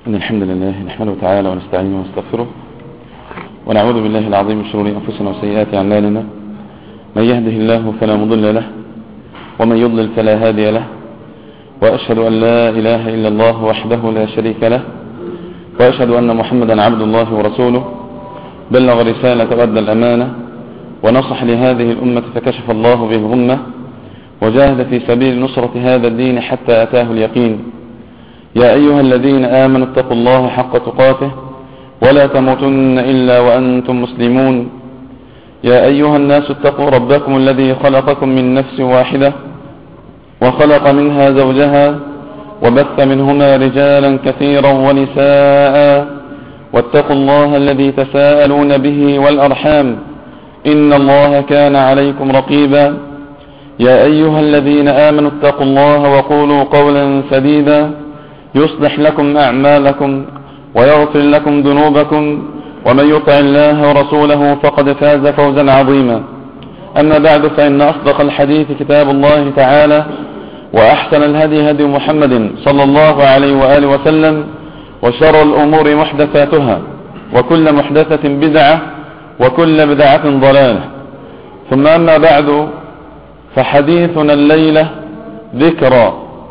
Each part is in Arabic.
إن الحمد لله نحمده تعالى ونستعينه ونستغفره ونعوذ بالله العظيم من شرور أنفسنا وسيئات أعمالنا. من يهده الله فلا مضل له ومن يضلل فلا هادي له، وأشهد أن لا إله إلا الله وحده لا شريك له، وأشهد أن محمدا عبد الله ورسوله بلغ رسالة وأدى الأمانة ونصح لهذه الأمة فكشف الله به الغمة وجاهد في سبيل نصرة هذا الدين حتى أتاه اليقين. يا أيها الذين آمنوا اتقوا الله حق تقاته ولا تموتن إلا وأنتم مسلمون. يا أيها الناس اتقوا ربكم الذي خلقكم من نفس واحدة وخلق منها زوجها وبث منهما رجالا كثيرا ونساء، واتقوا الله الذي تساءلون به والأرحام إن الله كان عليكم رقيبا. يا أيها الذين آمنوا اتقوا الله وقولوا قولا سديدا يصلح لكم أعمالكم ويغفر لكم ذنوبكم، ومن يطع الله ورسوله فقد فاز فوزا عظيما. أما بعد، فإن أصدق الحديث كتاب الله تعالى، وأحسن الهدي هدي محمد صلى الله عليه وآله وسلم، وشر الأمور محدثاتها، وكل محدثة بدعة، وكل بدعة ضلالة. ثم أما بعد، فحديثنا الليلة ذكرى،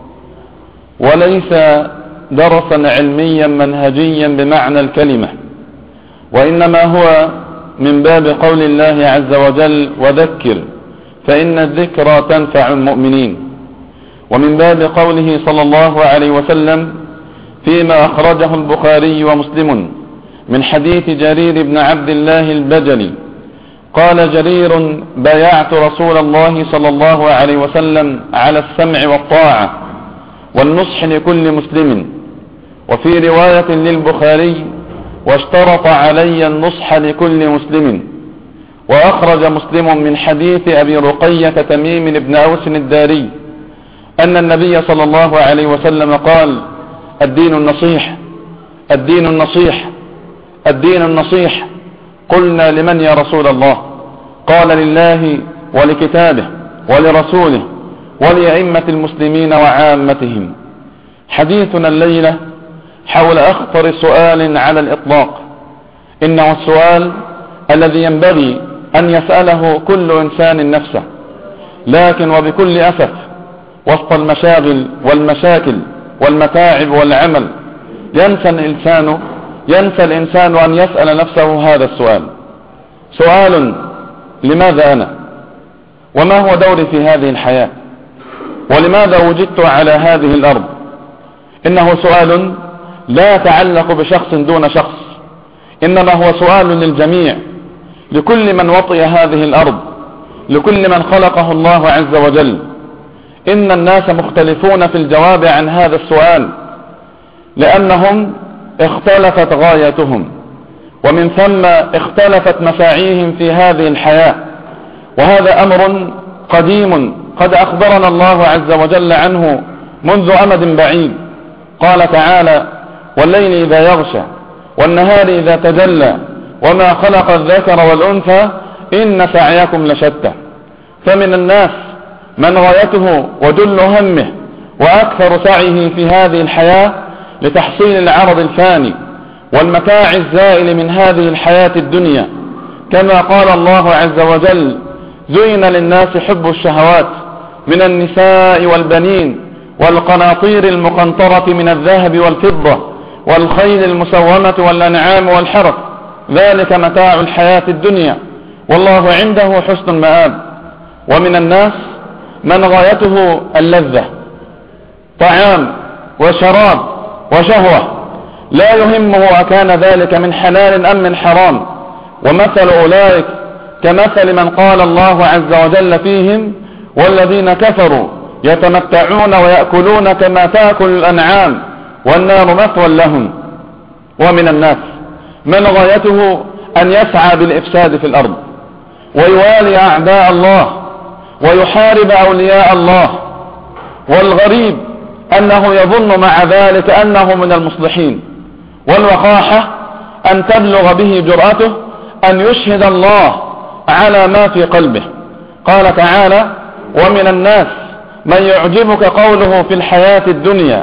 وليس درسا علميا منهجيا بمعنى الكلمة، وإنما هو من باب قول الله عز وجل: وذكر فإن الذكرى تنفع المؤمنين، ومن باب قوله صلى الله عليه وسلم فيما أخرجه البخاري ومسلم من حديث جرير بن عبد الله البجلي قال جرير: بايعت رسول الله صلى الله عليه وسلم على السمع والطاعة والنصح لكل مسلم. وفي رواية للبخاري: واشترط علي النصح لكل مسلم. وأخرج مسلم من حديث أبي رقية تميم بن أوس الداري أن النبي صلى الله عليه وسلم قال: الدين النصيح، الدين النصيح، الدين النصيح. قلنا: لمن يا رسول الله؟ قال: لله ولكتابه ولرسوله ولأئمة المسلمين وعامتهم. حديثنا الليلة حول أخطر سؤال على الإطلاق، إنه السؤال الذي ينبغي أن يسأله كل إنسان نفسه، لكن وبكل أسف وسط المشاغل والمشاكل والمتاعب والعمل ينسى الإنسان أن يسأل نفسه هذا السؤال. سؤال: لماذا أنا؟ وما هو دوري في هذه الحياة؟ ولماذا وجدت على هذه الأرض؟ إنه سؤال لا يتعلق بشخص دون شخص، إنما هو سؤال للجميع، لكل من وطئ هذه الأرض، لكل من خلقه الله عز وجل. إن الناس مختلفون في الجواب عن هذا السؤال، لأنهم اختلفت غايتهم، ومن ثم اختلفت مساعيهم في هذه الحياة. وهذا أمر قديم قد أخبرنا الله عز وجل عنه منذ أمد بعيد. قال تعالى: والليل إذا يغشى والنهار إذا تجلى وما خلق الذكر والأنثى إن سعيكم لشتى. فمن الناس من غايته وجل همه وأكثر سعيه في هذه الحياة لتحصيل العرض الفاني والمتاع الزائل من هذه الحياة الدنيا، كما قال الله عز وجل: زين للناس حب الشهوات من النساء والبنين والقناطير المقنطرة من الذهب والفضة والخيل المسومة والأنعام والحرث، ذلك متاع الحياة الدنيا والله عنده حسن المآب. ومن الناس من غايته اللذة، طعام وشراب وشهوة، لا يهمه أكان ذلك من حلال أم من حرام. ومثل أولئك كمثل من قال الله عز وجل فيهم: والذين كفروا يتمتعون ويأكلون كما تأكل الأنعام والنار مثوى لهم. ومن الناس من غايته أن يسعى بالإفساد في الأرض ويوالي أعداء الله ويحارب أولياء الله، والغريب أنه يظن مع ذلك أنه من المصلحين. والوقاحة أن تبلغ به جرأته أن يشهد الله على ما في قلبه. قال تعالى: ومن الناس من يعجبك قوله في الحياة الدنيا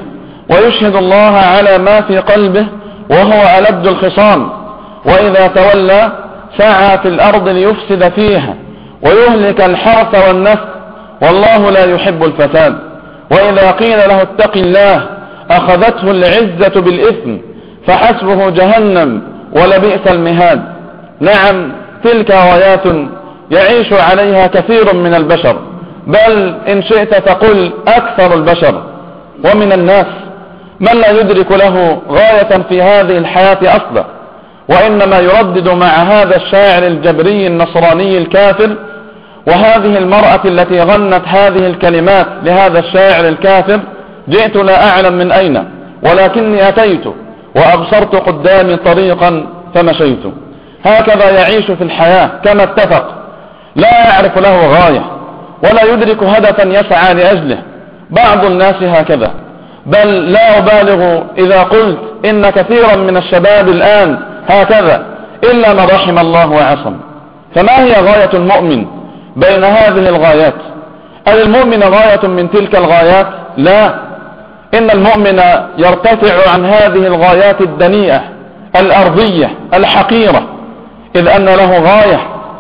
ويشهد الله على ما في قلبه وهو ألد الخصام، وإذا تولى سعى في الأرض ليفسد فيها ويهلك الحرث والنسل، والله لا يحب الفساد. وإذا قيل له اتق الله أخذته العزة بالإثم فحسبه جهنم ولبئس المهاد. نعم، تلك غايات يعيش عليها كثير من البشر، بل إن شئت تقول أكثر البشر. ومن الناس من لا يدرك له غاية في هذه الحياة أصلا، وإنما يردد مع هذا الشاعر الجبري النصراني الكافر وهذه المرأة التي غنت هذه الكلمات لهذا الشاعر الكافر: جئت لا أعلم من أين ولكني أتيت وأبصرت قدامي طريقا فمشيت. هكذا يعيش في الحياة كما اتفق، لا يعرف له غاية ولا يدرك هدفا يسعى لأجله. بعض الناس هكذا، بل لا أبالغ إذا قلت إن كثيرا من الشباب الآن هكذا إلا من رحم الله وعصم. فما هي غاية المؤمن بين هذه الغايات؟ هل المؤمن غاية من تلك الغايات؟ لا، إن المؤمن يرتفع عن هذه الغايات الدنيئة الأرضية الحقيرة، إذ أن له غاية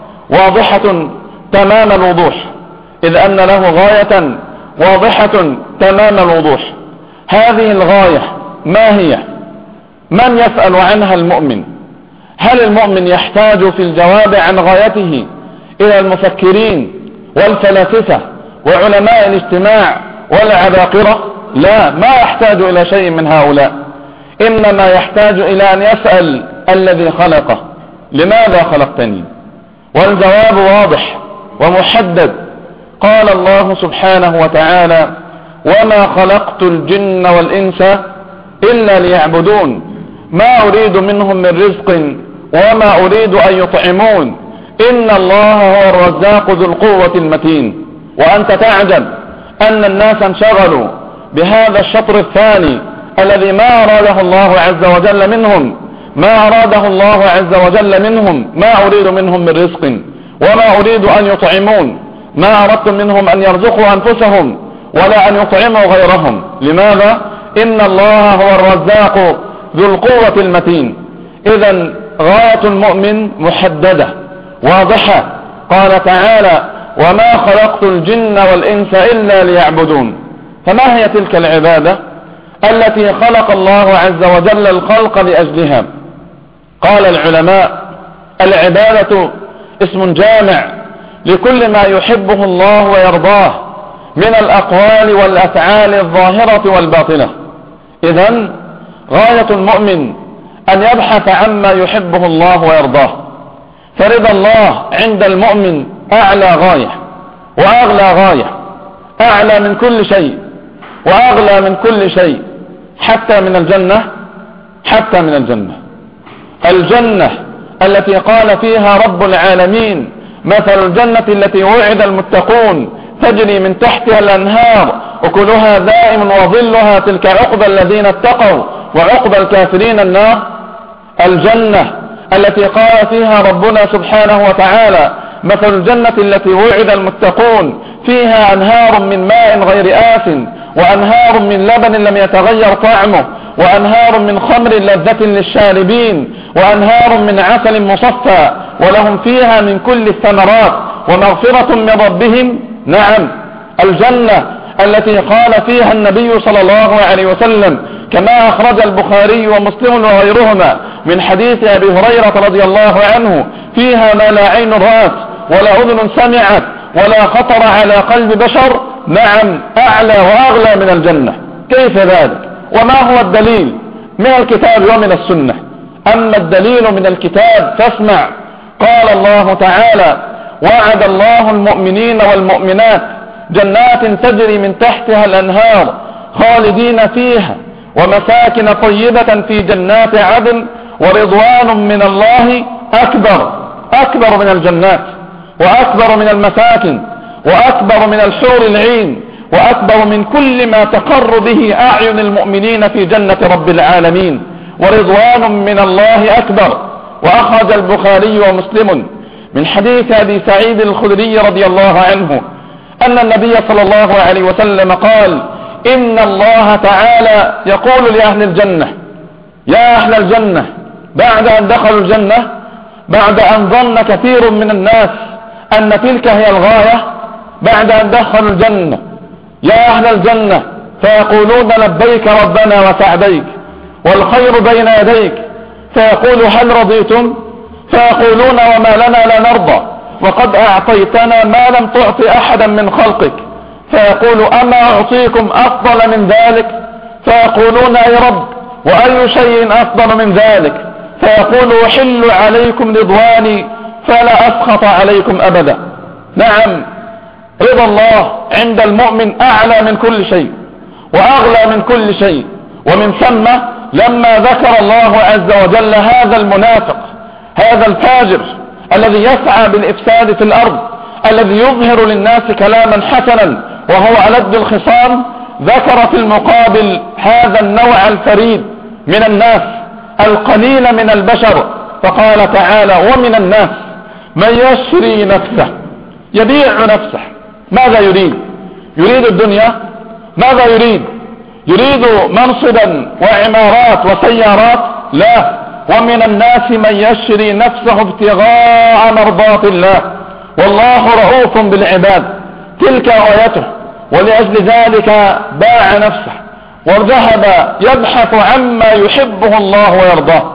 واضحة تمام الوضوح، إذ أن له غاية واضحة تمام الوضوح. هذه الغاية ما هي؟ من يسأل عنها المؤمن؟ هل المؤمن يحتاج في الجواب عن غايته إلى المفكرين والفلاسفة وعلماء الاجتماع والعباقرة؟ لا، ما يحتاج إلى شيء من هؤلاء، إنما يحتاج إلى أن يسأل الذي خلقه: لماذا خلقتني؟ والجواب واضح ومحدد. قال الله سبحانه وتعالى: وما خلقت الجن والإنس إلا ليعبدون ما أريد منهم من رزق وما أريد أن يطعمون إن الله هو الرزاق ذو القوة المتين. وأنت تعجب أن الناس انشغلوا بهذا الشطر الثاني الذي ما أراده الله عز وجل منهم، ما أراده الله عز وجل منهم: ما أريد منهم من رزق وما أريد أن يطعمون، ما أردت منهم أن يرزقوا أنفسهم ولا أن يطعموا غيرهم. لماذا؟ إن الله هو الرزاق ذو القوة المتين. إذن غاية المؤمن محددة واضحة. قال تعالى: وما خلقت الجن والإنس إلا ليعبدون. فما هي تلك العبادة التي خلق الله عز وجل الخلق لأجلها؟ قال العلماء: العبادة اسم جامع لكل ما يحبه الله ويرضاه من الأقوال والأفعال الظاهرة والباطنة. إذن غاية المؤمن أن يبحث عما يحبه الله ويرضاه، فرضا الله عند المؤمن أعلى غاية وأغلى غاية، أعلى من كل شيء وأغلى من كل شيء، حتى من الجنة، حتى من الجنة. الجنة التي قال فيها رب العالمين: مثل الجنة التي وعد المتقون تجري من تحتها الأنهار أكلها دائم وظلها تلك عقبى الذين اتقوا وعقبى الكافرين النار. الجنة التي قال فيها ربنا سبحانه وتعالى: مثل الجنة التي وعد المتقون فيها أنهار من ماء غير آس وأنهار من لبن لم يتغير طعمه وأنهار من خمر لذة للشاربين وأنهار من عسل مصفى ولهم فيها من كل الثمرات ومغفرة من ربهم. نعم، الجنة التي قال فيها النبي صلى الله عليه وسلم كما أخرج البخاري ومسلم وغيرهما من حديث أبي هريرة رضي الله عنه: فيها ما لا عين رأت ولا أذن سمعت ولا خطر على قلب بشر. نعم، أعلى وأغلى من الجنة. كيف ذلك؟ وما هو الدليل؟ من الكتاب ومن السنة. أما الدليل من الكتاب فاسمع. قال الله تعالى: وعد الله المؤمنين والمؤمنات جنات تجري من تحتها الأنهار خالدين فيها ومساكن طيبة في جنات عدن ورضوان من الله أكبر من الجنات وأكبر من المساكن وأكبر من الحور العين وأكبر من كل ما تقر به أعين المؤمنين في جنة رب العالمين. ورضوان من الله أكبر. وأخرج البخاري ومسلم من حديث أبي سعيد الخدري رضي الله عنه أن النبي صلى الله عليه وسلم قال: إن الله تعالى يقول لأهل الجنة: يا أهل الجنة، بعد أن دخلوا الجنة، بعد أن ظن كثير من الناس أن تلك هي الغاية، بعد أن دخلوا الجنة: يا أهل الجنة، فيقولون: لبيك ربنا وسعديك والخير بين يديك. فيقول: هل رضيتم؟ فيقولون: وما لنا لا نرضى وقد أعطيتنا ما لم تعط أحدا من خلقك. فيقول: أما أعطيكم أفضل من ذلك؟ فيقولون: أي رب، وأي شيء أفضل من ذلك؟ فيقول: أحل عليكم رضواني فلا أسخط عليكم أبدا. نعم، رضا الله عند المؤمن أعلى من كل شيء وأغلى من كل شيء. ومن ثم لما ذكر الله عز وجل هذا المنافق، هذا الفاجر الذي يسعى بالإفساد في الأرض، الذي يظهر للناس كلاما حسنا وهو ألد الخصام، ذكر في المقابل هذا النوع الفريد من الناس، القليل من البشر، فقال تعالى: ومن الناس من يشري نفسه، يبيع نفسه. ماذا يريد؟ يريد الدنيا؟ ماذا يريد؟ يريد منصبا وعمارات وسيارات؟ لا. ومن الناس من يشري نفسه ابتغاء مرضات الله والله رؤوف بالعباد. تلك غايته، ولأجل ذلك باع نفسه وذهب يبحث عما يحبه الله ويرضاه.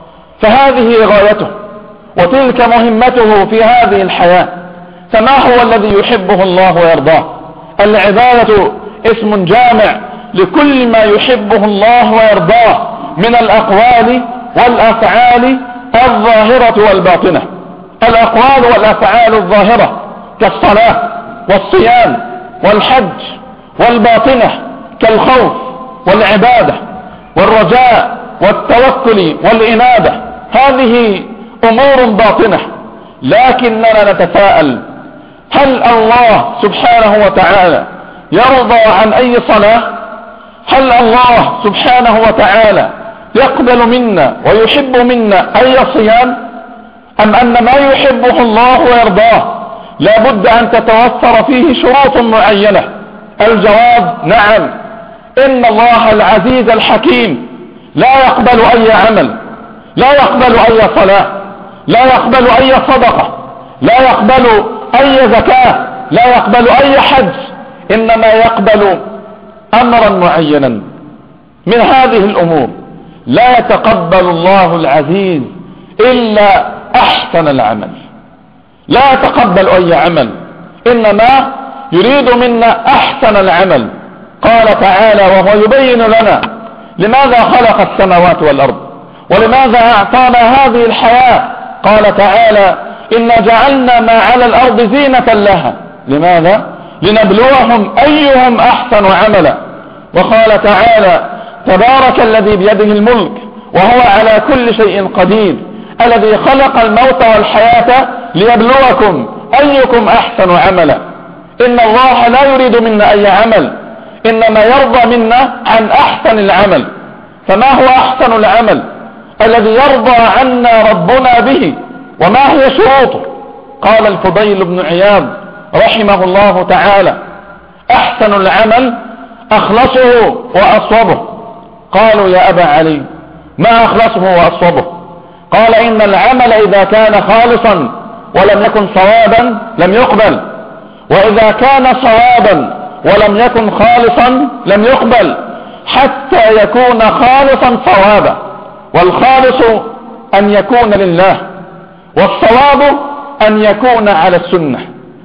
فهذه غايته وتلك مهمته في هذه الحياة. فما هو الذي يحبه الله ويرضاه؟ العبادة اسم جامع لكل ما يحبه الله ويرضاه من الأقوال والأفعال الظاهرة والباطنة. الأقوال والأفعال الظاهرة كالصلاة والصيام والحج، والباطنة كالخوف والعبادة والرجاء والتوكل والإنابة. هذه أمور باطنة، لكننا نتساءل: هل الله سبحانه وتعالى يرضى عن أي صلاة؟ هل الله سبحانه وتعالى يقبل منا ويحب منا أي صيام؟ أم أن ما يحبه الله ويرضاه لا بد أن تتوفر فيه شروط معينة؟ الجواب: نعم. إن الله العزيز الحكيم لا يقبل أي عمل، لا يقبل أي صلاة، لا يقبل أي صدقة، لا يقبل أي زكاة، لا يقبل أي حج، إنما يقبل أمرا معينا من هذه الأمور. لا يتقبل الله العزيز إلا أحسن العمل، لا يتقبل أي عمل، إنما يريد منا أحسن العمل. قال تعالى وهو يبين لنا لماذا خلق السماوات والأرض ولماذا أعطانا هذه الحياة. قال تعالى: إنا جعلنا ما على الأرض زينة لها. لماذا؟ لنبلوهم أيهم أحسن عملا. وقال تعالى: تبارك الذي بيده الملك وهو على كل شيء قدير، الذي خلق الموت والحياة ليبلوكم أيكم أحسن عملا. إن الله لا يريد منا أي عمل، إنما يرضى منا عن أحسن العمل. فما هو أحسن العمل الذي يرضى عنا ربنا به؟ وما هي شروطه؟ قال الفضيل بن عياض رحمه الله تعالى: أحسن العمل أخلصه وأصوبه. قالوا: يا أبا علي، ما أخلصه وأصوبه؟ قال: إن العمل إذا كان خالصا ولم يكن صوابا لم يقبل، وإذا كان صوابا ولم يكن خالصا لم يقبل، حتى يكون خالصا صوابا. والخالص أن يكون لله، والصواب أن يكون على السنة.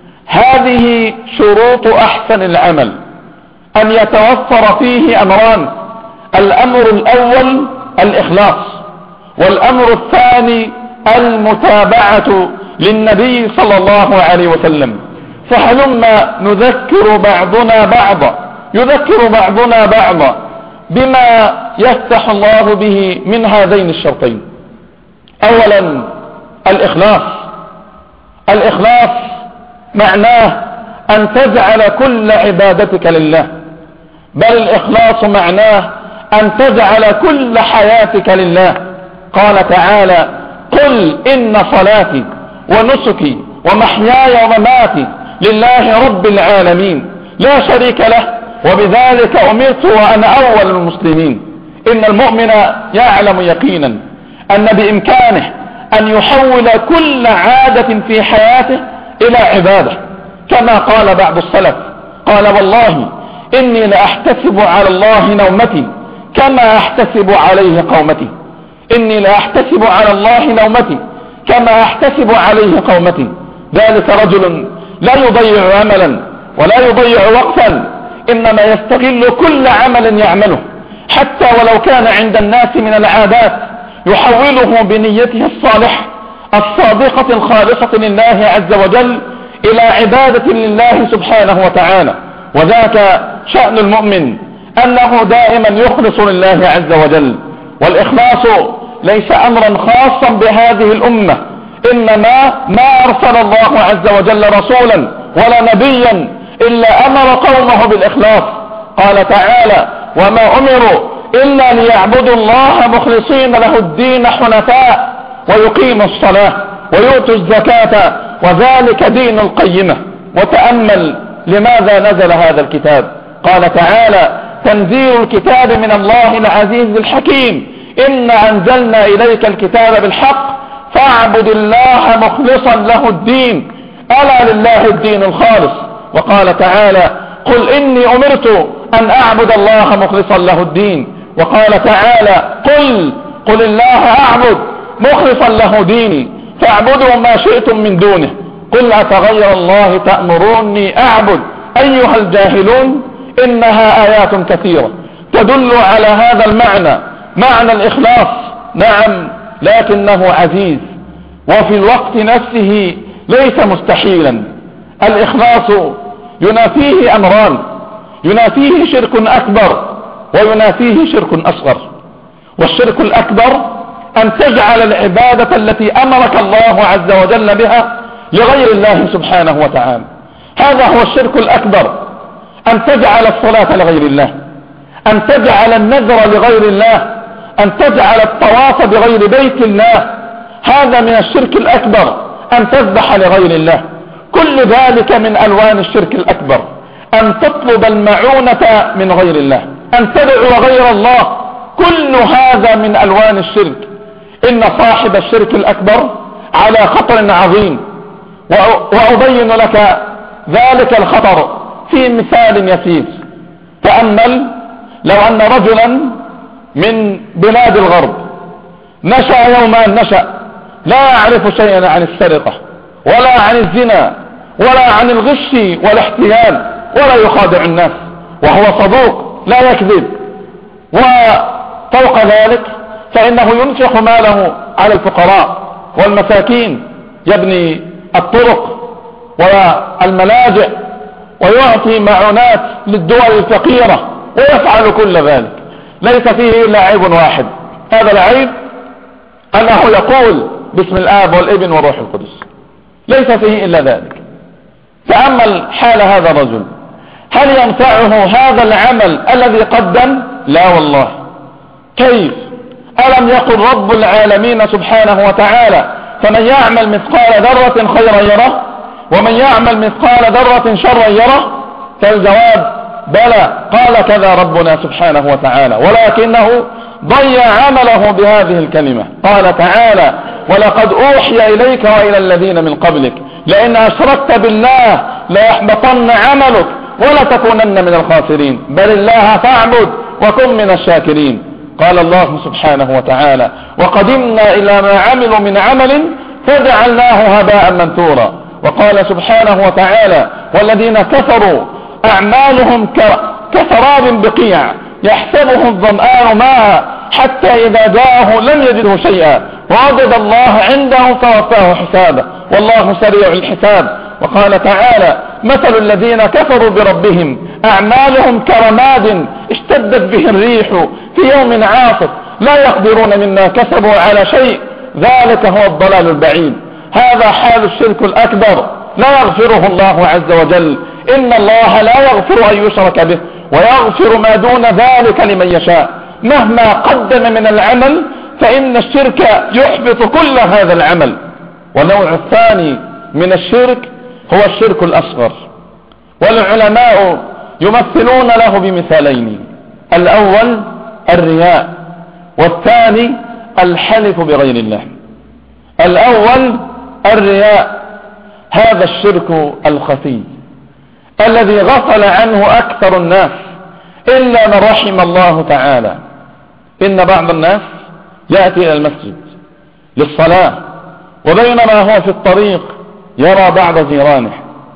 هذه شروط أحسن العمل، أن يتوفر فيه أمران: الأمر الأول الإخلاص، والأمر الثاني المتابعة للنبي صلى الله عليه وسلم. فهلما يذكر بعضنا بعضا بما يفتح الله به من هذين الشرطين. أولا الإخلاص. الإخلاص معناه أن تجعل كل عبادتك لله، بل الإخلاص معناه أن تجعل كل حياتك لله. قال تعالى: قل إن صلاتي ونسكي ومحياي ومماتي لله رب العالمين لا شريك له وبذلك أمرت وأنا أول المسلمين. إن المؤمن يعلم يقينا أن بإمكانه أن يحول كل عادة في حياته إلى عبادة، كما قال بعض السلف، قال والله إني لأحتسب على الله نومتي كما أحتسب عليه قومتي. إني لأحتسب على الله نومتي كما أحتسب عليه قومتي. ذلك رجل لا يضيع عملا ولا يضيع وقتا، إنما يستغل كل عمل يعمله حتى ولو كان عند الناس من العادات، يحوله بنيته الصالحة الصادقة الخالصة لله عز وجل إلى عبادة لله سبحانه وتعالى. وذاك شأن المؤمن، أنه دائما يخلص لله عز وجل. والإخلاص ليس أمرا خاصا بهذه الأمة، إنما ما أرسل الله عز وجل رسولا ولا نبيا إلا أمر قومه بالإخلاص. قال تعالى وما أمروا إلا ليعبدوا الله مخلصين له الدين حنفاء ويقيموا الصلاة ويؤتوا الزكاة وذلك دين القيمة. وتأمل لماذا نزل هذا الكتاب. قال تعالى تنزيل الكتاب من الله العزيز الحكيم إنا أنزلنا إليك الكتاب بالحق فاعبد الله مخلصا له الدين ألا لله الدين الخالص. وقال تعالى قل إني أمرت أن أعبد الله مخلصا له الدين. وقال تعالى قل الله أعبد مخلصا له ديني فاعبدوا ما شئتم من دونه قل أفغير الله تأمروني أعبد أيها الجاهلون. إنها آيات كثيرة تدل على هذا المعنى، معنى الإخلاص. نعم، لكنه عزيز وفي الوقت نفسه ليس مستحيلا. الإخلاص ينافيه أمران، ينافيه شرك أكبر وينافيه شرك أصغر. والشرك الأكبر أن تجعل العبادة التي أمرك الله عز وجل بها لغير الله سبحانه وتعالى. هذا هو الشرك الأكبر، أن تجعل الصلاة لغير الله، أن تجعل النذر لغير الله، أن تجعل الطواف بغير بيت الله. هذا من الشرك الأكبر، أن تذبح لغير الله. كل ذلك من ألوان الشرك الأكبر. أن تطلب المعونة من غير الله، أن تدعو غير الله، كل هذا من ألوان الشرك. إن صاحب الشرك الأكبر على خطر عظيم، وأبين لك ذلك الخطر في مثال يسير. تأمل لو أن رجلا من بلاد الغرب نشأ يوما لا يعرف شيئا عن السرقة ولا عن الزنا ولا عن الغش والاحتيال ولا يخادع الناس، وهو صدوق لا يكذب، وفوق ذلك فإنه ينفق ماله على الفقراء والمساكين، يبني الطرق والملاجئ ويعطي معونات للدول الفقيرة ويفعل كل ذلك. ليس فيه إلا عيب واحد، هذا العيب أنه يقول باسم الآب والابن والروح القدس، ليس فيه إلا ذلك. تأمل حال هذا الرجل، هل ينفعه هذا العمل الذي قدم؟ لا والله. كيف؟ ألم يقل رب العالمين سبحانه وتعالى فمن يعمل مثقال ذرة خيرا يره ومن يعمل مثقال ذرة شرا يره؟ فالجواب بلى، قال كذا ربنا سبحانه وتعالى، ولكنه ضيع عمله بهذه الكلمة. قال تعالى ولقد أوحي إليك وإلى الذين من قبلك لئن أشركت بالله ليحبطن عملك ولتكونن من الخاسرين بل الله فاعبد وكن من الشاكرين. قال الله سبحانه وتعالى وقدمنا إلى ما عملوا من عمل فجعلناه هباء منثورا. وقال سبحانه وتعالى والذين كفروا أعمالهم كسراب بقيع يحسبه الظمآن ماء حتى إذا جاءه لم يجده شيئا ووجد الله عنده فوفاه حسابه والله سريع الحساب. وقال تعالى مثل الذين كفروا بربهم أعمالهم كرماد اشتدت به الريح في يوم عاصف لا يقدرون مما كسبوا على شيء ذلك هو الضلال البعيد. هذا حال الشرك الأكبر، لا يغفره الله عز وجل. إن الله لا يغفر أن يشرك به ويغفر ما دون ذلك لمن يشاء. مهما قدم من العمل فإن الشرك يحبط كل هذا العمل. والنوع الثاني من الشرك هو الشرك الأصغر، والعلماء يمثلون له بمثالين: الأول الرياء، والثاني الحلف بغير الله. الأول الرياء، هذا الشرك الخفي الذي غفل عنه أكثر الناس إلا من رحم الله تعالى. إن بعض الناس يأتي إلى المسجد للصلاة، وبينما هو في الطريق يرى بعض جيرانه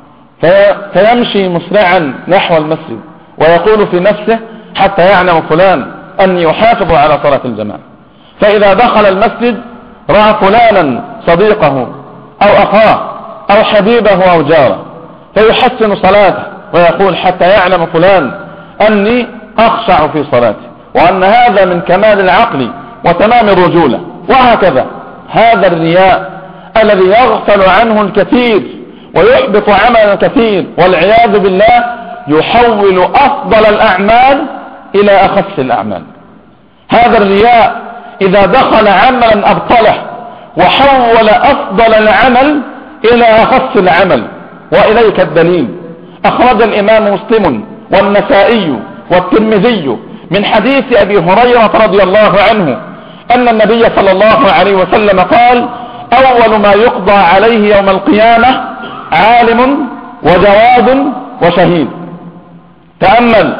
فيمشي مسرعا نحو المسجد ويقول في نفسه: حتى يعلم فلان أني يحافظ على صلاة الجماعة. فإذا دخل المسجد رأى فلانا صديقه أو أخاه أو حبيبه أو جاره فيحسن صلاته ويقول: حتى يعلم فلان أني أخشع في صلاتي، وأن هذا من كمال العقل وتمام الرجولة. وهكذا هذا الرياء الذي يغفل عنه الكثير ويحبط عمل الكثير، والعياذ بالله يحول أفضل الأعمال إلى أخس الأعمال. هذا الرياء إذا دخل عملا أبطله وحول أفضل العمل إلى أخس العمل. وإليك الدليل: أخرج الإمام مسلم والنسائي والترمذي من حديث أبي هريرة رضي الله عنه أن النبي صلى الله عليه وسلم قال: أول ما يقضى عليه يوم القيامة عالم وجواد وشهيد. تأمل،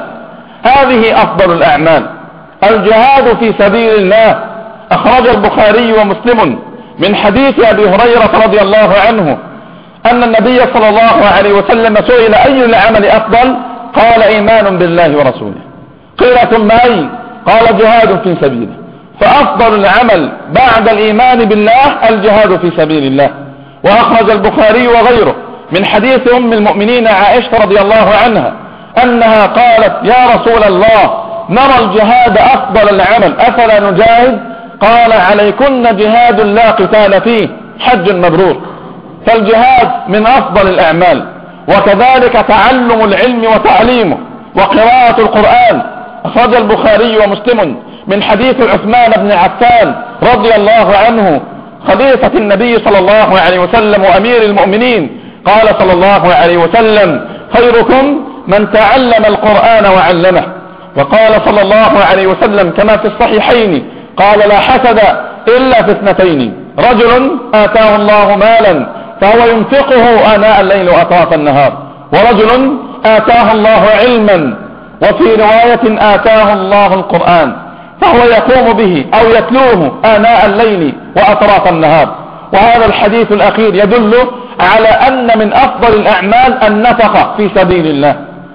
هذه أفضل الأعمال، الجهاد في سبيل الله. أخرج البخاري ومسلم من حديث أبي هريرة رضي الله عنه أن النبي صلى الله عليه وسلم سئل: أي العمل أفضل؟ قال: إيمان بالله ورسوله. قيل: ثم أي؟ قال: جهاد في سبيله. فأفضل العمل بعد الإيمان بالله الجهاد في سبيل الله. وأخرج البخاري وغيره من حديث أم المؤمنين عائشة رضي الله عنها أنها قالت: يا رسول الله، نرى الجهاد أفضل العمل، أفلا نجاهد؟ قال: عليكن جهاد لا قتال فيه، حج مبرور. فالجهاد من أفضل الأعمال، وكذلك تعلم العلم وتعليمه وقراءة القرآن. أخرج البخاري ومسلم من حديث عثمان بن عفان رضي الله عنه خليفة النبي صلى الله عليه وسلم وأمير المؤمنين، قال صلى الله عليه وسلم: خيركم من تعلم القرآن وعلمه. وقال صلى الله عليه وسلم كما في الصحيحين: قال: لا حسد إلا في اثنتين: رجل آتاه الله مالا فهو ينفقه آناء الليل وأطراف النهار، ورجل آتاه الله علما، وفي رواية آتاه الله القرآن فهو يقوم به أو يتلوه آناء الليل وأطراف النهار. وهذا الحديث الأخير يدل على أن من أفضل الأعمال النفقة في سبيل الله،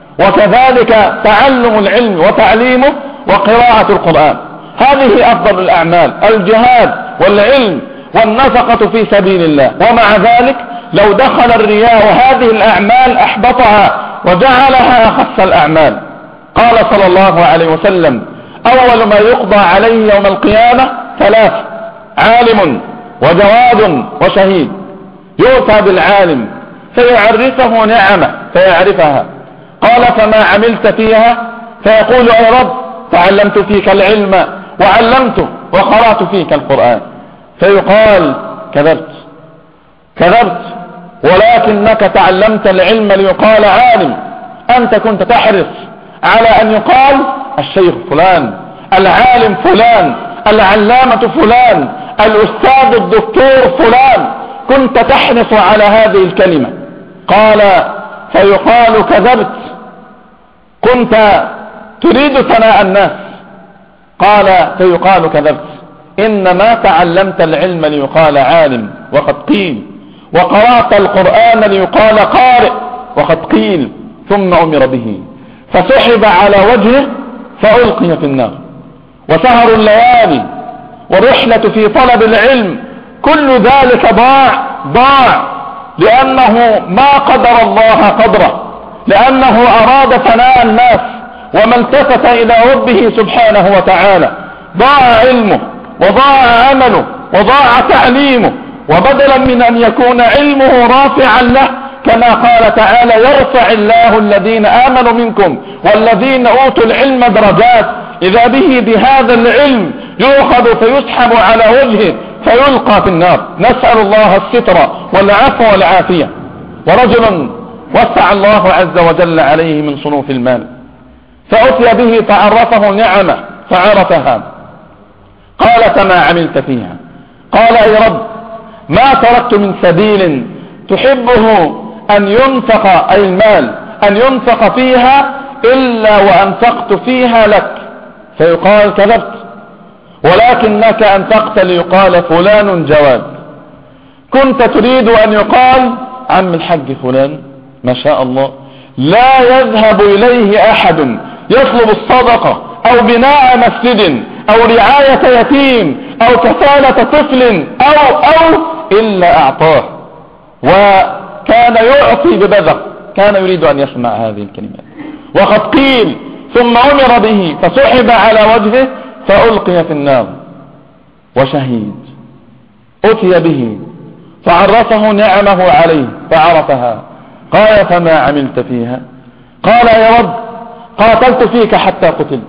وكذلك تعلم العلم وتعليمه وقراءة القرآن. هذه أفضل الأعمال، الجهاد والعلم والنفقة في سبيل الله. ومع ذلك لو دخل الرياء وهذه الأعمال أحبطها وجعلها أخس الأعمال. قال صلى الله عليه وسلم: أول ما يقضى عليه يوم القيامة ثلاث: عالم وجواد وشهيد. يؤتى بالعالم فيعرفه نعمه فيعرفها، قال: فما عملت فيها؟ فيقول: أي رب، تعلمت فيك العلم وعلمته وقرأت فيك القرآن. فيقال: كذبت، ولكنك تعلمت العلم ليقال عالم. أنت كنت تحرص على أن يقال الشيخ فلان، العالم فلان، العلامة فلان، الأستاذ الدكتور فلان، كنت تحرص على هذه الكلمة. قال: فيقال: كذبت، كنت تريد ثناء الناس. قال: فيقال: كذبت، إنما تعلمت العلم ليقال عالم وقد قيل، وقرأت القرآن ليقال قارئ وقد قيل. ثم أمر به فسحب على وجهه فألقي في النار. وسهر الليالي والرحلة في طلب العلم، كل ذلك ضاع لأنه ما قدر الله قدره، لأنه أراد ثناء الناس وما التفت إلى ربه سبحانه وتعالى. ضاع علمه وضاع عمله وضاع تعليمه، وبدلا من أن يكون علمه رافعا له كما قال تعالى: يرفع الله الذين آمنوا منكم والذين أوتوا العلم درجات، إذا به بهذا العلم يؤخذ فيسحب على وجهه فيلقى في النار. نسأل الله الستر والعفو والعافية. ورجل وسع الله عز وجل عليه من صنوف المال، فأتي به فعرفه نعمة فعرفها. قال فما عملت فيها؟ قال أي رب ما تركت من سبيل تحبه أن ينفق، أي المال أن ينفق فيها، إلا وأنفقت فيها لك. فيقال كذبت، ولكنك أنفقت ليقال فلان جواد. كنت تريد أن يقال عم الحج فلان ما شاء الله لا يذهب إليه أحد يطلب الصدقة أو بناء مسجد أو رعاية يتيم أو كفالة طفل أو إلا أعطاه، وكان يعطي ببذخ. كان يريد أن يسمع هذه الكلمات. وقد قيل ثم أمر به فسحب على وجهه فألقي في النار وشهيد. أتي به فعرفه نعمه عليه فعرفها. قال فما عملت فيها؟ قال يا رب قاتلت فيك حتى قتلت.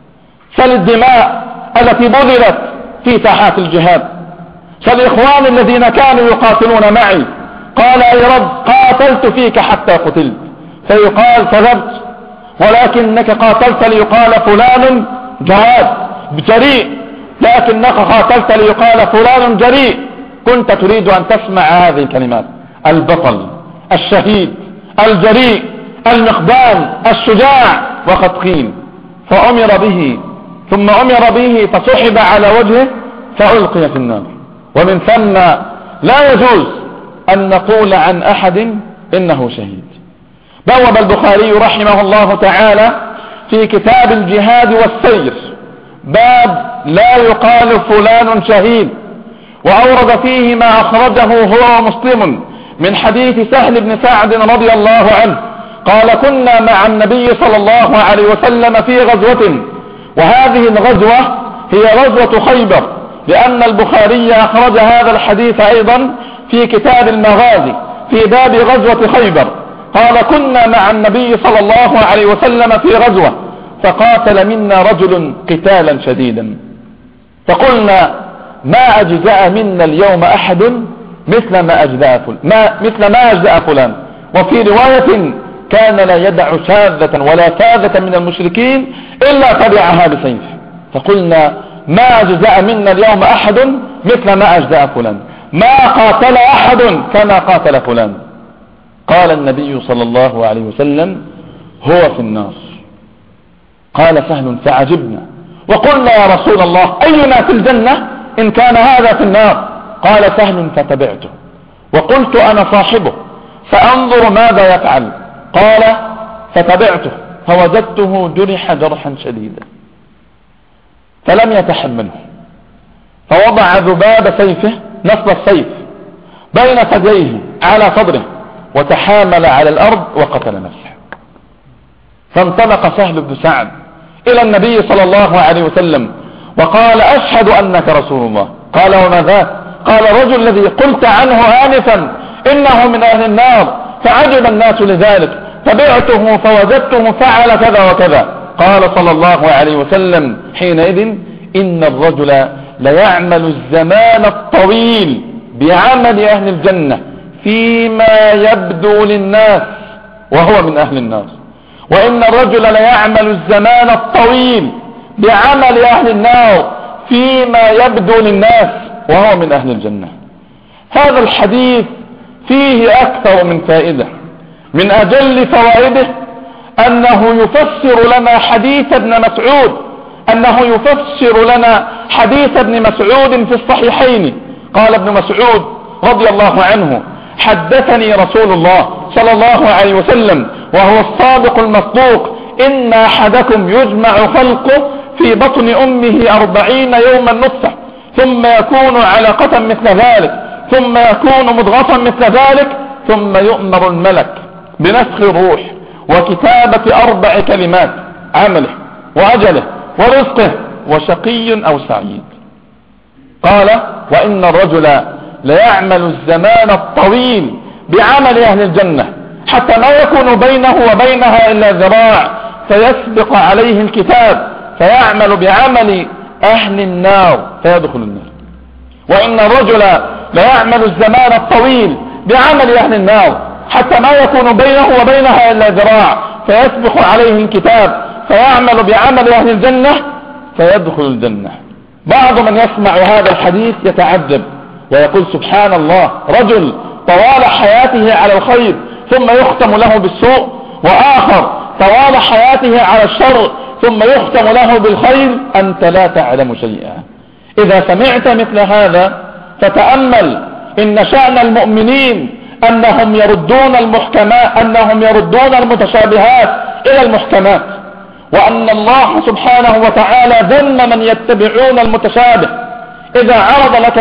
فللدماء التي بذلت في ساحات الجهاد، فالإخوان الذين كانوا يقاتلون معي. قال يا رب قاتلت فيك حتى قتلت. فيقال كذبت، ولكنك قاتلت ليقال فلان جواد جريء، لكنك قاتلت ليقال فلان جريء. كنت تريد أن تسمع هذه الكلمات: البطل، الشهيد، الجريء، المقدام، الشجاع. وقد قيل فأمر به ثم أمر به فسحب على وجهه فألقي في النار. ومن ثم لا يجوز أن نقول عن أحد إنه شهيد. بوب البخاري رحمه الله تعالى في كتاب الجهاد والسير باب لا يقال فلان شهيد، وأورد فيه ما أخرجه هو مسلم من حديث سهل بن سعد رضي الله عنه قال كنا مع النبي صلى الله عليه وسلم في غزوة، وهذه الغزوة هي غزوة خيبر، لأن البخاري أخرج هذا الحديث أيضا في كتاب المغازي في باب غزوة خيبر. قال كنا مع النبي صلى الله عليه وسلم في غزوة، فقاتل منا رجل قتالا شديدا، فقلنا ما أجزأ منا اليوم أحد مثل ما أجزأ فلان. وفي رواية كان لا يدع شاذة ولا كاذة من المشركين إلا تبعها بسيف. فقلنا ما أجزأ منا اليوم أحد مثل ما أجزأ فلان، ما قاتل أحد كما قاتل فلان. قال النبي صلى الله عليه وسلم هو في النار. قال سهل فعجبنا وقلنا يا رسول الله أينا في الجنة إن كان هذا في النار؟ قال سهل فتبعته وقلت أنا صاحبه فأنظر ماذا يفعل. قال فتبعته فوجدته جرح جرحا شديدا فلم يتحمله، فوضع ذباب سيفه نصل السيف بين ثدييه على صدره وتحامل على الأرض وقتل نفسه. فانطلق سهل بن سعد إلى النبي صلى الله عليه وسلم وقال أشهد أنك رسول الله. قال وما ذاك؟ قال الرجل الذي قلت عنه آنفا إنه من أهل النار، فعجب الناس لذلك، تبعته فوجدته فعل كذا وكذا. قال صلى الله عليه وسلم حينئذ إن الرجل ليعمل الزمان الطويل بعمل أهل الجنة فيما يبدو للناس وهو من أهل النار، وإن الرجل ليعمل الزمان الطويل بعمل أهل النار فيما يبدو للناس وهو من أهل الجنة. هذا الحديث فيه أكثر من فائدة. من أجل فوائده أنه يفسر لنا حديث ابن مسعود، حديث ابن مسعود في الصحيحين. قال ابن مسعود رضي الله عنه حدثني رسول الله صلى الله عليه وسلم وهو الصادق المصدوق إن أحدكم يجمع خلقه في بطن أمه 40 يوما نطفة ثم يكون علقة مثل ذلك ثم يكون مضغة مثل ذلك ثم يؤمر الملك بنفخ الروح وكتابة 4 كلمات: عمله وأجله ورزقه وشقي أو سعيد. قال وإن الرجل ليعمل الزمان الطويل بعمل أهل الجنة حتى ما يكون بينه وبينها إلا ذراع، فيسبق عليه الكتاب فيعمل بعمل أهل النار فيدخل النار. وإن الرجل ليعمل الزمان الطويل بعمل أهل النار حتى ما يكون بينه وبينها إلا ذراع، فيسبق عليه الكتاب فيعمل بعمل أهل الجنة فيدخل الجنة. بعض من يسمع هذا الحديث يتعجب ويقول سبحان الله، رجل طوال حياته على الخير ثم يختم له بالسوء، وآخر طوال حياته على الشر ثم يختم له بالخير، أنت لا تعلم شيئا. إذا سمعت مثل هذا فتأمل إن شأن المؤمنين أنهم يردون المحكمات، أنهم يردون المتشابهات إلى المحكمات، وأن الله سبحانه وتعالى ذم من يتبعون المتشابه. إذا عرض لك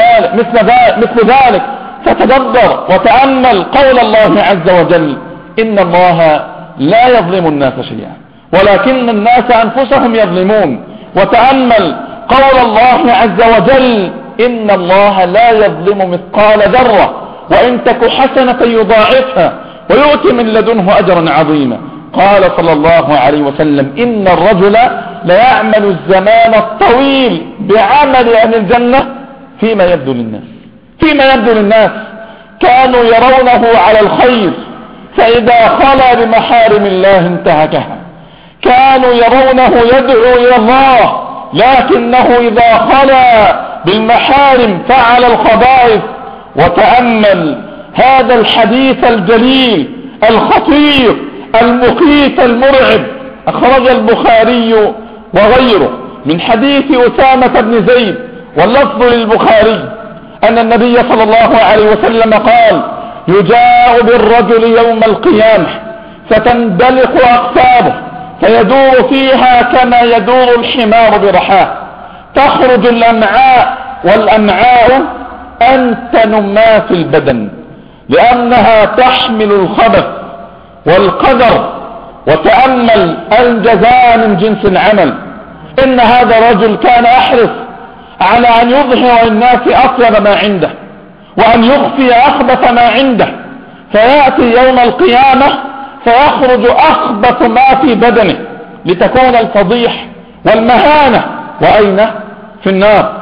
مثل ذلك فتدبر وتأمل قول الله عز وجل: إن الله لا يظلم الناس شيئا ولكن الناس أنفسهم يظلمون. وتأمل قول الله عز وجل: إن الله لا يظلم مثقال ذرة وإن تك حسنة يضاعفها ويؤتي من لدنه أجرا عظيما. قال صلى الله عليه وسلم: إن الرجل ليعمل الزمان الطويل بعمل أهل الجنة فيما يبدو للناس، كانوا يرونه على الخير فإذا خلا بمحارم الله انتهكها، كانوا يرونه يدعو إلى الله لكنه إذا خلا بالمحارم فعل الخبائث. وتأمل هذا الحديث الجليل الخطير المخيف المرعب، أخرج البخاري وغيره من حديث أسامة بن زيد، واللفظ للبخاري، أن النبي صلى الله عليه وسلم قال: يجاء بالرجل يوم القيامة فتندلق أقطابه فيدور فيها كما يدور الحمار برحاه، تخرج الأمعاء، والأمعاء أنتن ما في البدن لأنها تحمل الخبث والقدر. وتأمل الجزاء من جنس العمل. إن هذا الرجل كان يحرص على أن يظهر للناس أطيب ما عنده وأن يخفي أخبث ما عنده، فيأتي يوم القيامة فيخرج أخبث ما في بدنه لتكون الفضيح والمهانة. وأين؟ في النار،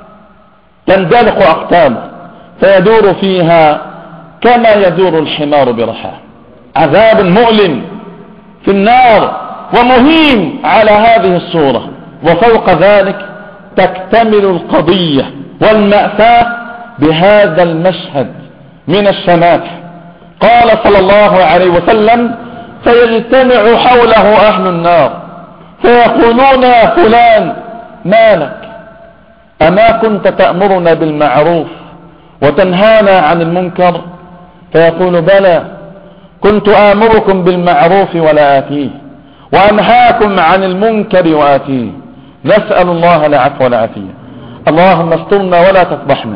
تندلق أقطابه فيدور فيها كما يدور الحمار برحاه. عذاب مؤلم في النار ومهين على هذه الصورة. وفوق ذلك تكتمل القضية والمأساة بهذا المشهد من الشماتة. قال صلى الله عليه وسلم: فيجتمع حوله أهل النار فيقولون: يا فلان ما لك؟ أما كنت تأمرنا بالمعروف وتنهانا عن المنكر؟ فيقول: بلى، كنت آمركم بالمعروف ولا آتيه وأنهاكم عن المنكر وآتيه. نسأل الله العفو والعافية. اللهم استرنا ولا تفضحنا.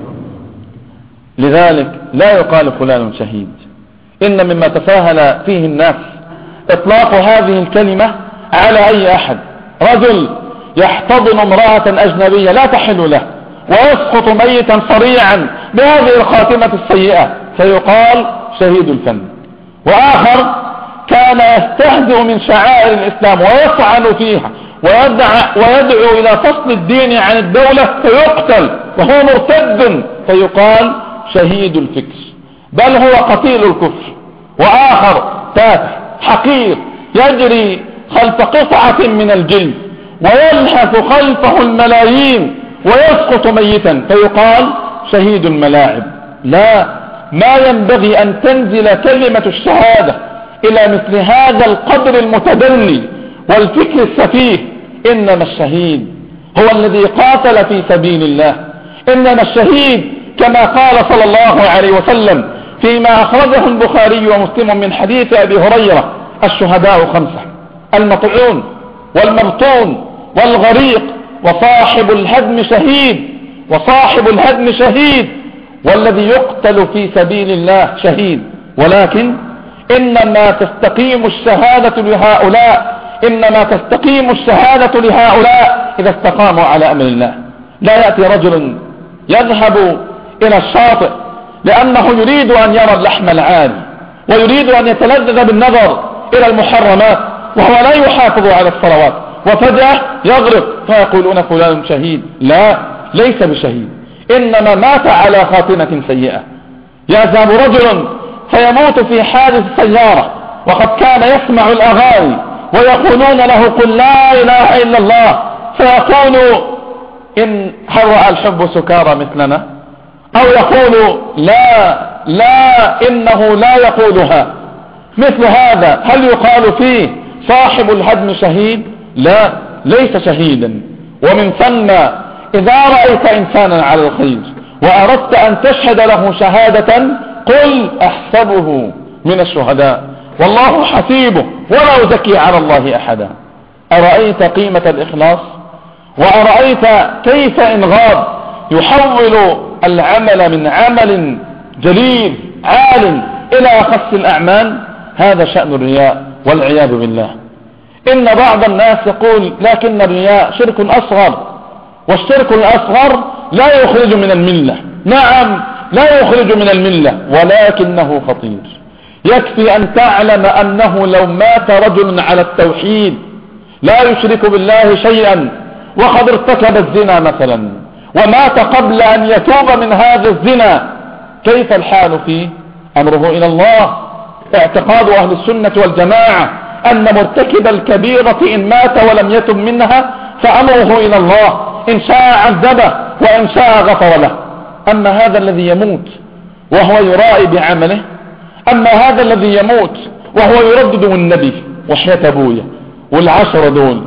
لذلك لا يقال فلان شهيد. إن مما تساهل فيه الناس إطلاق هذه الكلمة على أي أحد. رجل يحتضن امرأة أجنبية لا تحل له ويسقط ميتا صريعا بهذه الخاتمة السيئة فيقال شهيد الفن. وآخر كان يستهزئ من شعائر الإسلام ويفعل فيها ويدعو إلى فصل الدين عن الدولة فيقتل وهو مرتد فيقال شهيد الفكر، بل هو قتيل الكفر. وآخر تافه حقير يجري خلف قطعة من الجلد ويلهث خلفه الملايين ويسقط ميتا فيقال شهيد الملاعب. لا، ما ينبغي أن تنزل كلمة الشهادة إلى مثل هذا القدر المتدني والفكر السفيه. إنما الشهيد هو الذي قاتل في سبيل الله. إنما الشهيد كما قال صلى الله عليه وسلم فيما أخرجه البخاري ومسلم من حديث أبي هريرة: الشهداء 5: المطعون والمبطون والغريق وصاحب الهدم شهيد. وصاحب الهدم شهيد، والذي يقتل في سبيل الله شهيد. ولكن إنما تستقيم الشهادة لهؤلاء إذا استقاموا على أمر الله. لا يأتي رجل يذهب إلى الشاطئ لأنه يريد أن يرى اللحم العالي ويريد أن يتلذذ بالنظر إلى المحرمات وهو لا يحافظ على الصلوات، وفجأة يغرق فيقولون فلان شهيد. لا، ليس بشهيد، إنما مات على خاتمة سيئة. يذهب رجل فيموت في حادث سيارة وقد كان يسمع الأغاني ويقولون له قل لا إله إلا الله، فيقول هل رأى الحب سكارى مثلنا؟ أو يقول لا إنه لا يقولها. مثل هذا هل يقال فيه صاحب الهدم شهيد؟ لا، ليس شهيدا. ومن ثم إذا رأيت إنسانا على الخير وأردت أن تشهد له شهادة قل أحسبه من الشهداء والله حسيبه ولا أزكي على الله أحدا. أرأيت قيمة الإخلاص؟ وأرأيت كيف إن غاب يحول العمل من عمل جليل عال إلى أخص الأعمال؟ هذا شأن الرياء والعياذ بالله. إن بعض الناس يقول لكن الرياء شرك أصغر، والشرك الأصغر لا يخرج من الملة. نعم لا يخرج من الملة، ولكنه خطير. يكفي أن تعلم أنه لو مات رجل على التوحيد لا يشرك بالله شيئا وقد ارتكب الزنا مثلا ومات قبل أن يتوب من هذا الزنا، كيف الحال فيه؟ أمره إلى الله. اعتقاد أهل السنة والجماعة أن مرتكب الكبيرة إن مات ولم يتب منها فأمره إلى الله، إن شاء عذبه وإن شاء غفر له. أما هذا الذي يموت وهو يرائي بعمله، أما هذا الذي يموت وهو يردد النبي وحياة أبويا والعشر دول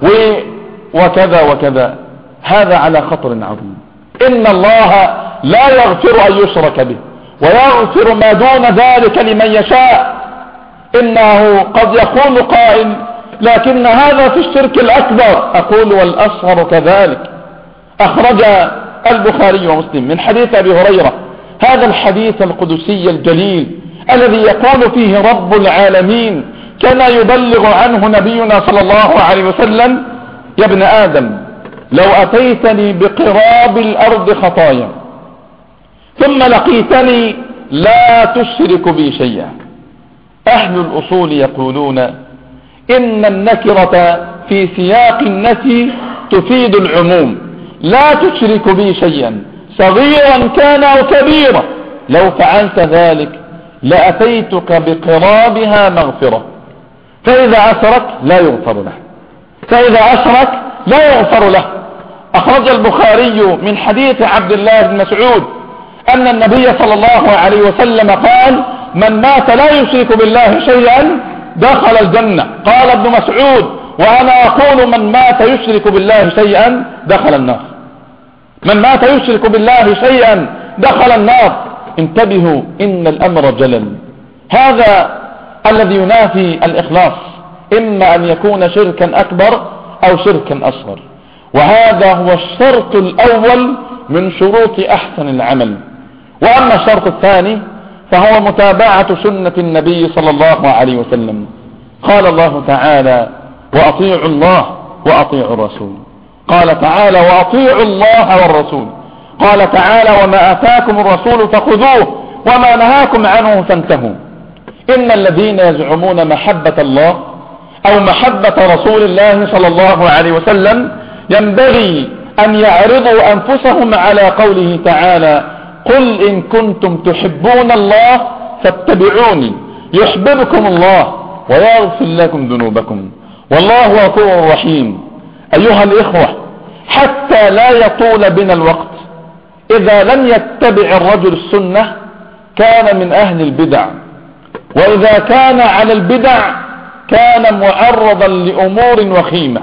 وكذا وكذا، هذا على خطر عظيم. إن الله لا يغفر أن يشرك به ويغفر ما دون ذلك لمن يشاء. إنه قد يقول قائل لكن هذا في الشرك الأكبر، أقول والأصغر كذلك. أخرج البخاري ومسلم من حديث أبي هريرة هذا الحديث القدسي الجليل الذي يقول فيه رب العالمين كما يبلغ عنه نبينا صلى الله عليه وسلم: يا ابن آدم لو أتيتني بقراب الأرض خطايا ثم لقيتني لا تشرك بي شيئا. أهل الأصول يقولون إن النكرة في سياق النفي تفيد العموم. لا تشرك بي شيئا صغيرا كان أو كبيرا، لو فعلت ذلك لأتيتك بقرابها مغفرة. فإذا أشرك لا يغفر له. أخرج البخاري من حديث عبد الله بن مسعود أن النبي صلى الله عليه وسلم قال: من مات لا يشرك بالله شيئا دخل الجنة. قال ابن مسعود: وأنا أقول من مات يشرك بالله شيئا دخل النار. من مات يشرك بالله شيئا دخل النار. انتبهوا، إن الأمر جلل. هذا الذي ينافي الإخلاص، إما أن يكون شركا أكبر أو شركا أصغر، وهذا هو الشرط الأول من شروط أحسن العمل. وأما الشرط الثاني فهو متابعة سنة النبي صلى الله عليه وسلم. قال الله تعالى: وأطيعوا الله وأطيعوا الرسول. قال تعالى: وأطيعوا الله والرسول. قال تعالى: وما آتاكم الرسول فخذوه وما نهاكم عنه فانتهوا. إن الذين يزعمون محبة الله أو محبة رسول الله صلى الله عليه وسلم ينبغي أن يعرضوا أنفسهم على قوله تعالى: قل إن كنتم تحبون الله فاتبعوني يحببكم الله ويغفر لكم ذنوبكم والله غفور رحيم. أيها الإخوة، حتى لا يطول بنا الوقت، إذا لم يتبع الرجل السنة كان من أهل البدع، وإذا كان على البدع كان معرضا لأمور وخيمة.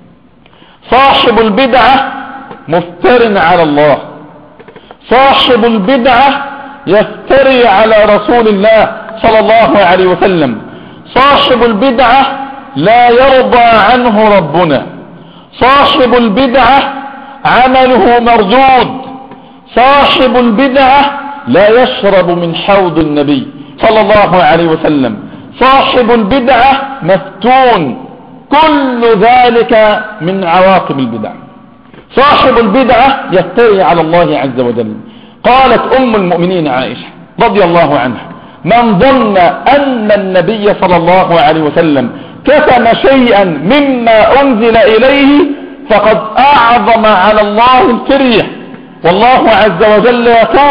صاحب البدعة مفتر على الله، صاحب البدعة يفتري على رسول الله صلى الله عليه وسلم، صاحب البدعة لا يرضى عنه ربنا، صاحب البدعة عمله مردود، صاحب البدعة لا يشرب من حوض النبي صلى الله عليه وسلم، صاحب البدعة مفتون. كل ذلك من عواقب البدع. صاحب البدعة يفتري على الله عز وجل. قالت أم المؤمنين عائشة رضي الله عنها: من ظن أن النبي صلى الله عليه وسلم كتم شيئا مما أنزل إليه فقد أعظم على الله الفرية. والله عز وجل يقول: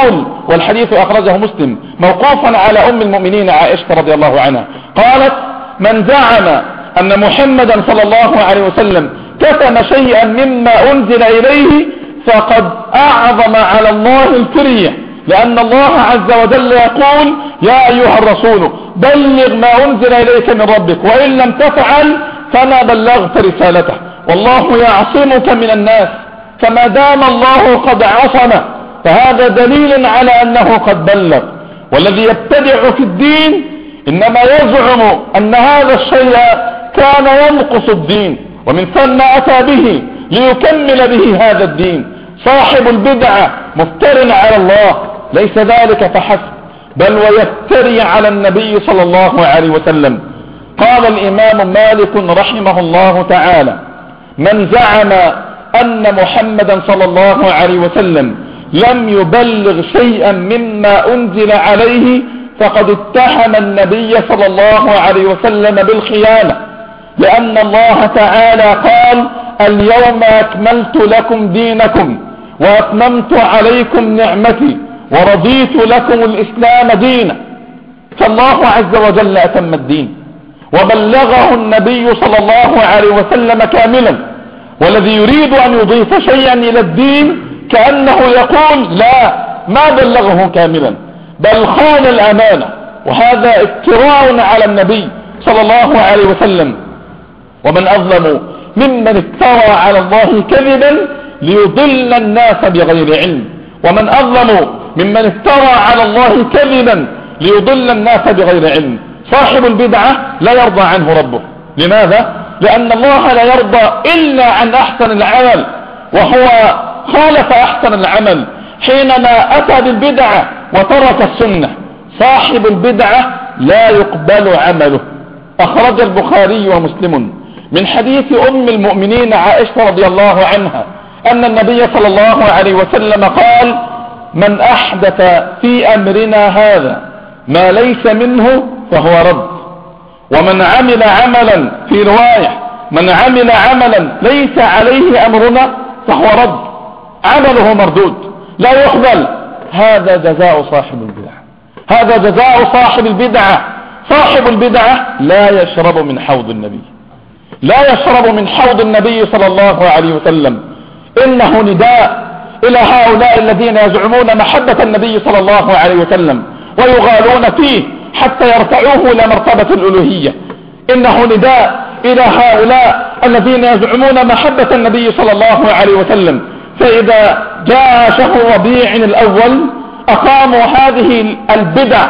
والحديث أخرجه مسلم موقوفا على أم المؤمنين عائشة رضي الله عنها، قالت: من زعم أن محمدا صلى الله عليه وسلم كتم شيئا مما أنزل إليه فقد أعظم على الله الكرية، لأن الله عز وجل يقول: يا أيها الرسول بلغ ما أنزل إليك من ربك، وإن لم تفعل فما بلغت رسالته، والله يعصمك من الناس. فما دام الله قد عصمه فهذا دليل على أنه قد بلغ. والذي يبتدع في الدين إنما يزعم أن هذا الشيء كان ينقص الدين، ومن ثم أتى به ليكمل به هذا الدين. صاحب البدعة مفتر على الله، ليس ذلك فحسب، بل ويفتري على النبي صلى الله عليه وسلم. قال الإمام مالك رحمه الله تعالى: من زعم أن محمدا صلى الله عليه وسلم لم يبلغ شيئا مما أنزل عليه فقد اتهم النبي صلى الله عليه وسلم بالخيانة، لأن الله تعالى قال: اليوم أكملت لكم دينكم وأتممت عليكم نعمتي ورضيت لكم الإسلام دينا. فالله عز وجل أتم الدين وبلغه النبي صلى الله عليه وسلم كاملا، والذي يريد أن يضيف شيئا إلى الدين كأنه يقول: لا، ما بلغه كاملا بل خان الأمانة، وهذا افتراء على النبي صلى الله عليه وسلم. ومن أظلم ممن افترى على الله كذبا ليضل الناس بغير علم، ومن أظلم ممن افترى على الله كذبا ليضل الناس بغير علم. صاحب البدعة لا يرضى عنه ربه. لماذا؟ لأن الله لا يرضى إلا عن أحسن العمل، وهو خالف أحسن العمل حينما أتى بالبدعة وترك السنة. صاحب البدعة لا يقبل عمله. أخرج البخاري ومسلم من حديث أم المؤمنين عائشة رضي الله عنها أن النبي صلى الله عليه وسلم قال: من أحدث في أمرنا هذا ما ليس منه فهو رد، ومن عمل عملا، في رواية: من عمل عملا ليس عليه أمرنا فهو رد، عمله مردود لا يقبل. هذا جزاء صاحب البدعة، هذا جزاء صاحب البدعة. صاحب البدعة لا يشرب من حوض النبي، لا يشرب من حوض النبي صلى الله عليه وسلم. إنه نداء إلى هؤلاء الذين يزعمون محبة النبي صلى الله عليه وسلم ويغالون فيه حتى يرفعوه إلى مرتبة الألوهية. إنه نداء إلى هؤلاء الذين يزعمون محبة النبي صلى الله عليه وسلم، فإذا جاء شهر ربيع الأول أقاموا هذه البدع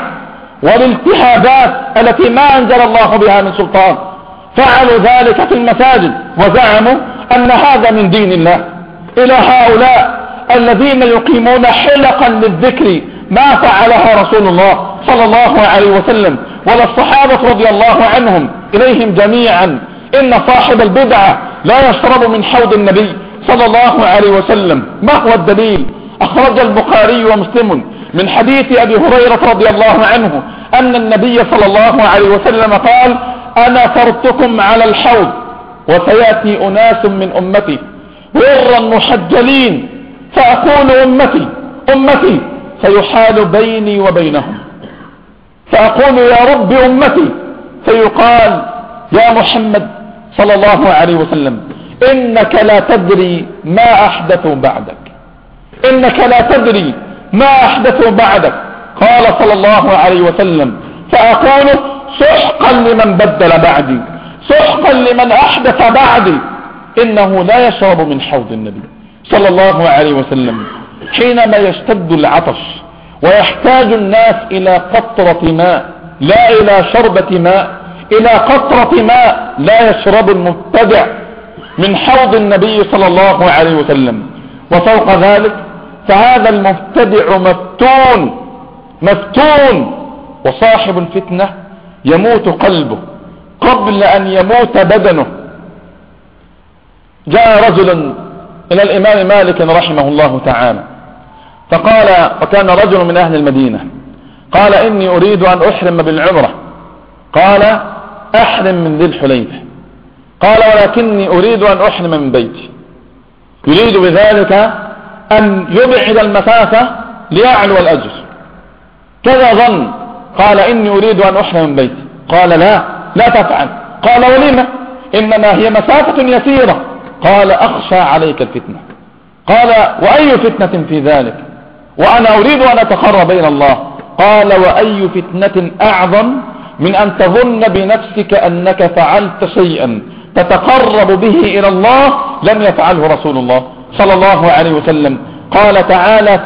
والالتهابات التي ما أنزل الله بها من سلطان، فعلوا ذلك في المساجد وزعموا أن هذا من دين الله. إلى هؤلاء الذين يقيمون حلقا للذكر ما فعلها رسول الله صلى الله عليه وسلم ولا الصحابة رضي الله عنهم، إليهم جميعا: إن صاحب البدعة لا يشرب من حوض النبي صلى الله عليه وسلم. ما هو الدليل؟ أخرج البخاري ومسلم من حديث أبي هريرة رضي الله عنه أن النبي صلى الله عليه وسلم قال: أنا فرتكم على الحوض وسيأتي أناس من أمتي غرا محجلين فأقول أمتي أمتي فيحال بيني وبينهم، فأقول يا رب أمتي، فيقال يا محمد صلى الله عليه وسلم: إنك لا تدري ما أحدثوا بعدك، إنك لا تدري ما أحدثوا بعدك. قال صلى الله عليه وسلم: فأقول سحقا لمن بدل بعدي، سحقا لمن أحدث بعدي. إنه لا يشرب من حوض النبي صلى الله عليه وسلم حينما يشتد العطش ويحتاج الناس إلى قطرة ماء، لا إلى شربة ماء، إلى قطرة ماء. لا يشرب المبتدع من حوض النبي صلى الله عليه وسلم. وفوق ذلك فهذا المبتدع مفتون مفتون، وصاحب الفتنة يموت قلبه قبل أن يموت بدنه. جاء رجل إلى الإمام مالك رحمه الله تعالى فقال، وكان رجل من أهل المدينة، قال: إني أريد أن أحرم بالعمرة. قال: أحرم من ذي الحليفة. قال: ولكني أريد أن أحرم من بيتي. يريد بذلك أن يبعد المسافة ليعلو الأجر. كذا ظن. قال إني أريد أن أحرم من بيتي. قال لا تفعل. قال ولما؟ إنما هي مسافة يسيرة. قال أخشى عليك الفتنة. قال وأي فتنة في ذلك وأنا أريد أن أتقرب إلى الله؟ قال وأي فتنة أعظم من أن تظن بنفسك أنك فعلت شيئا تتقرب به إلى الله لم يفعله رسول الله صلى الله عليه وسلم. قال تعالى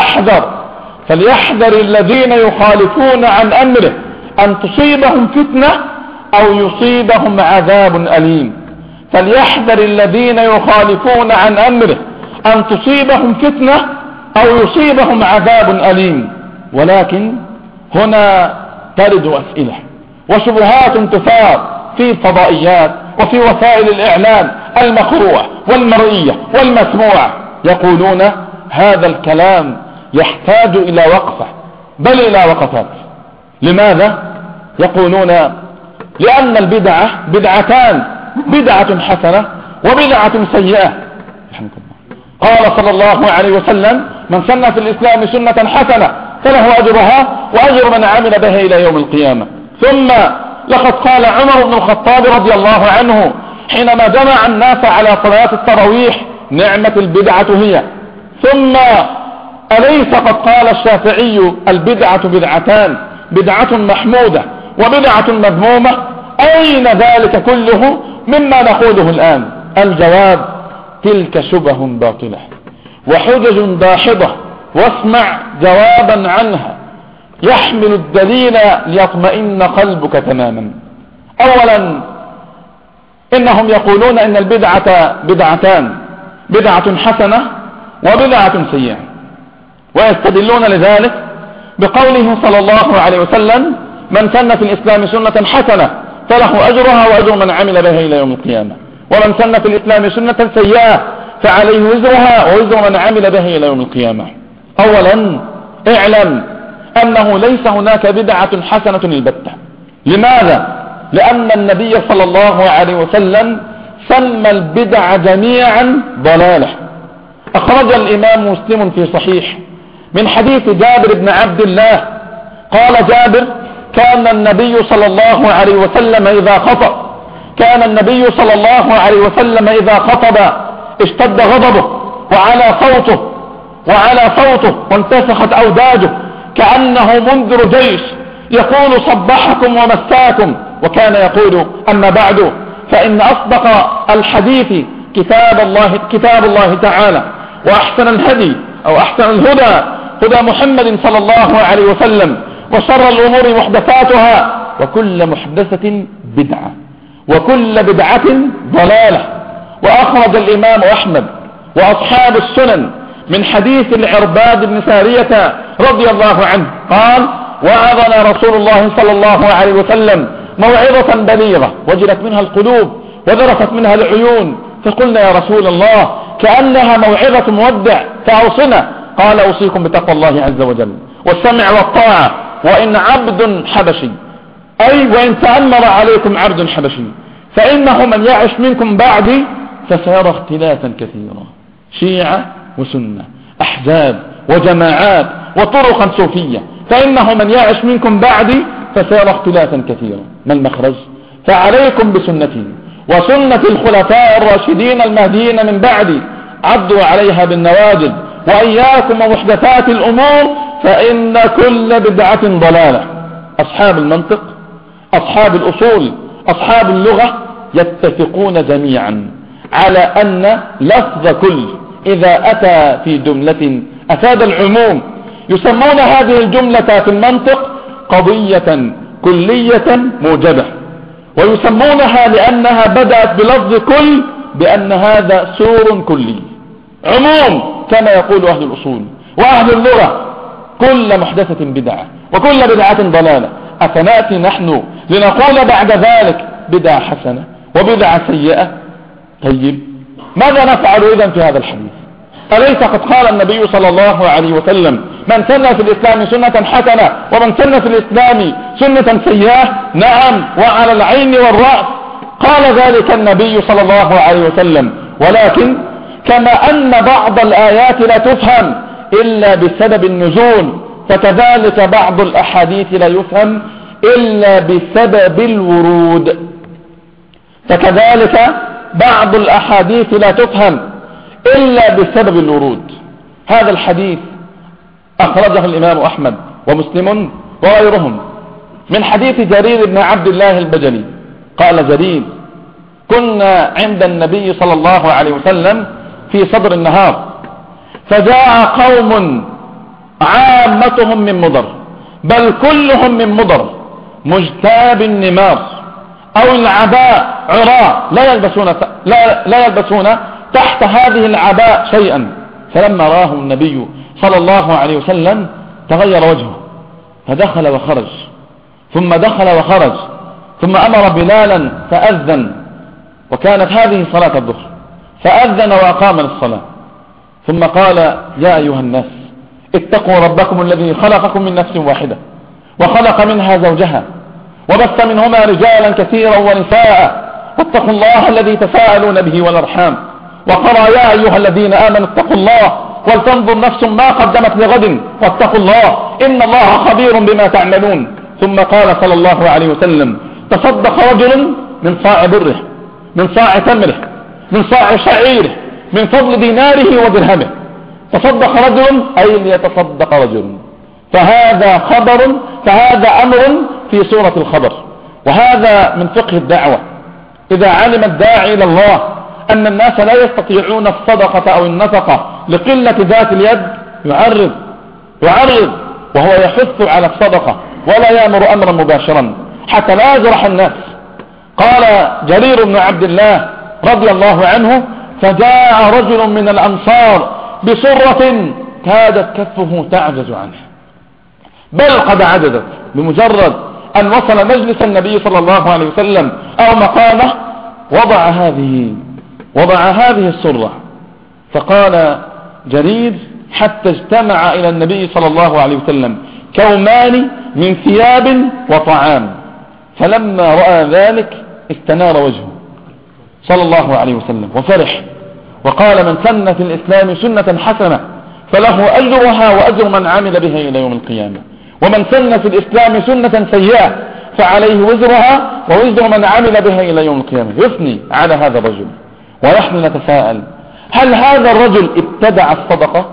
فليحذر الذين يخالفون عن أمره أن تصيبهم فتنة أو يصيبهم عذاب أليم. فليحذر الذين يخالفون عن أمره أن تصيبهم فتنة أو يصيبهم عذاب أليم. ولكن هنا ترد أسئلة وشبهات تثار في الفضائيات وفي وسائل الإعلام المقروءة والمرئية والمسموعة. يقولون هذا الكلام يحتاج إلى وقفة بل إلى وقفات. لماذا؟ يقولون لأن البدعة بدعتان، بدعة حسنة وبدعة سيئة. قال صلى الله عليه وسلم من سن في الإسلام سنة حسنة فله أجرها وأجر من عمل بها إلى يوم القيامة. ثم لقد قال عمر بن الخطاب رضي الله عنه حينما جمع الناس على صلاة التراويح نعمة البدعة هي. ثم أليس قد قال الشافعي البدعة بدعتان، بدعة محمودة وبدعة مذمومة؟ أين ذلك كله مما نقوله الآن؟ الجواب تلك شبه باطلة وحجج داحضة، واسمع جوابا عنها يحمل الدليل ليطمئن قلبك تماما. أولا إنهم يقولون إن البدعة بدعتان، بدعة حسنة وبدعة سيئة، ويستدلون لذلك بقوله صلى الله عليه وسلم من سن في الإسلام سنة حسنة فله أجرها وأجر من عمل بها إلى يوم القيامة، ومن سن في الإسلام سنة سيئة فعليه وزرها ووزر من عمل بها إلى يوم القيامة. أولا اعلم أنه ليس هناك بدعة حسنة البتة. لماذا؟ لأن النبي صلى الله عليه وسلم سمى البدع جميعا ضلالة. أخرج الإمام مسلم في صحيح من حديث جابر بن عبد الله قال جابر كان النبي صلى الله عليه وسلم إذا خطب اشتد غضبه وعلى صوته وانتفخت أوداجه كأنه منذر جيش يقول صبحكم ومساكم. وكان يقول أما بعد فإن أصدق الحديث كتاب الله تعالى، وأحسن الهدي أو أحسن الهدى هدى محمد صلى الله عليه وسلم، وشر الأمور محدثاتها وكل محدثة بدعة وكل بدعة ضلالة. وأخرج الإمام أحمد وأصحاب السنن من حديث العرباد بن سارية رضي الله عنه قال وعظنا رسول الله صلى الله عليه وسلم موعظة بليغة وجلت منها القلوب وذرفت منها العيون، فقلنا يا رسول الله كأنها موعظة مودع فأوصنا. قال أوصيكم بتقوى الله عز وجل والسمع والطاعة وإن عبد حبشي، أي وإن تأمر عليكم عبد حبشي، فإنه من يعش منكم بعدي فسيرى اختلافا كثيرا، شيعة وسنة، أحزاب وجماعات وطرقا صوفية، فإنه من يعش منكم بعدي فسيرى اختلافا كثيرا. ما المخرج؟ فعليكم بسنتي وسنة الخلفاء الراشدين المهديين من بعدي عضوا عليها بالنواجذ، وإياكم ومحدثات الأمور فإن كل بدعة ضلالة. أصحاب المنطق، أصحاب الأصول، أصحاب اللغة يتفقون جميعا على أن لفظ كل إذا أتى في جملة أفاد العموم. يسمون هذه الجملة في المنطق قضية كلية موجبة، ويسمونها لأنها بدأت بلفظ كل بأن هذا سور كلي عموم كما يقول أهل الأصول وأهل اللغة. كل محدثة بدعة وكل بدعة ضلالة. أفنأتي نحن لنقول بعد ذلك بدعة حسنة وبدعة سيئة؟ طيب ماذا نفعل إذن في هذا الحديث؟ أليس قد قال النبي صلى الله عليه وسلم من سن في الإسلام سنة حسنة ومن سن في الإسلام سنة سيئة؟ نعم، وعلى العين والرأس قال ذلك النبي صلى الله عليه وسلم. ولكن كما أن بعض الآيات لا تفهم إلا بسبب النزول فكذلك بعض الأحاديث لا يفهم إلا بسبب الورود. فكذلك بعض الأحاديث لا تفهم إلا بسبب الورود. هذا الحديث أخرجه الإمام أحمد ومسلم وغيرهم من حديث جرير بن عبد الله البجلي. قال جرير: كنا عند النبي صلى الله عليه وسلم في صدر النهار، فجاء قوم عامتهم من مضر، بل كلهم من مضر، مجتاب النمار أو العباء عراء لا يلبسون تحت هذه العباء شيئا. فلما راه النبي صلى الله عليه وسلم تغير وجهه، فدخل وخرج، ثم دخل وخرج، ثم أمر بلالا فأذن، وكانت هذه صلاة الظهر، فأذن وأقام الصلاة، ثم قال: يا أيها الناس اتقوا ربكم الذي خلقكم من نفس واحدة وخلق منها زوجها وبث منهما رجالا كثيرا ونساء واتقوا الله الذي تساءلون به والأرحام، وقال: يا أيها الذين آمنوا اتقوا الله ولتنظر نفس ما قدمت لغد واتقوا الله إن الله خبير بما تعملون. ثم قال صلى الله عليه وسلم: تصدق رجل من صاع بره، من صاع تمره، من صاع شعيره، من فضل ديناره ودرهمه. تصدق رجل أي ليتصدق رجل. فهذا أمر في سورة الخبر، وهذا من فقه الدعوة. إذا علم الداعي إلى الله أن الناس لا يستطيعون الصدقة أو النفقة لقلة ذات اليد، يعرض وهو يحث على الصدقة ولا يأمر أمرا مباشرا حتى لا يجرح الناس. قال جرير بن عبد الله رضي الله عنه: فجاء رجل من الأنصار بصرة كادت كفه تعجز عنه، بل قد عجزت، بمجرد أن وصل مجلس النبي صلى الله عليه وسلم أو مقامه وضع هذه الصرة. فقال جرير: حتى اجتمع إلى النبي صلى الله عليه وسلم كومان من ثياب وطعام، فلما رأى ذلك استنار وجهه صلى الله عليه وسلم وفرح، وقال: من سن في الإسلام سنة حسنة فله أجرها وأجر من عمل بها إلى يوم القيامة، ومن سن في الإسلام سنة سيئة فعليه وزرها ووزر من عمل بها إلى يوم القيامة. يثني على هذا الرجل، ونحن نتساءل: هل هذا الرجل ابتدع الصدقة؟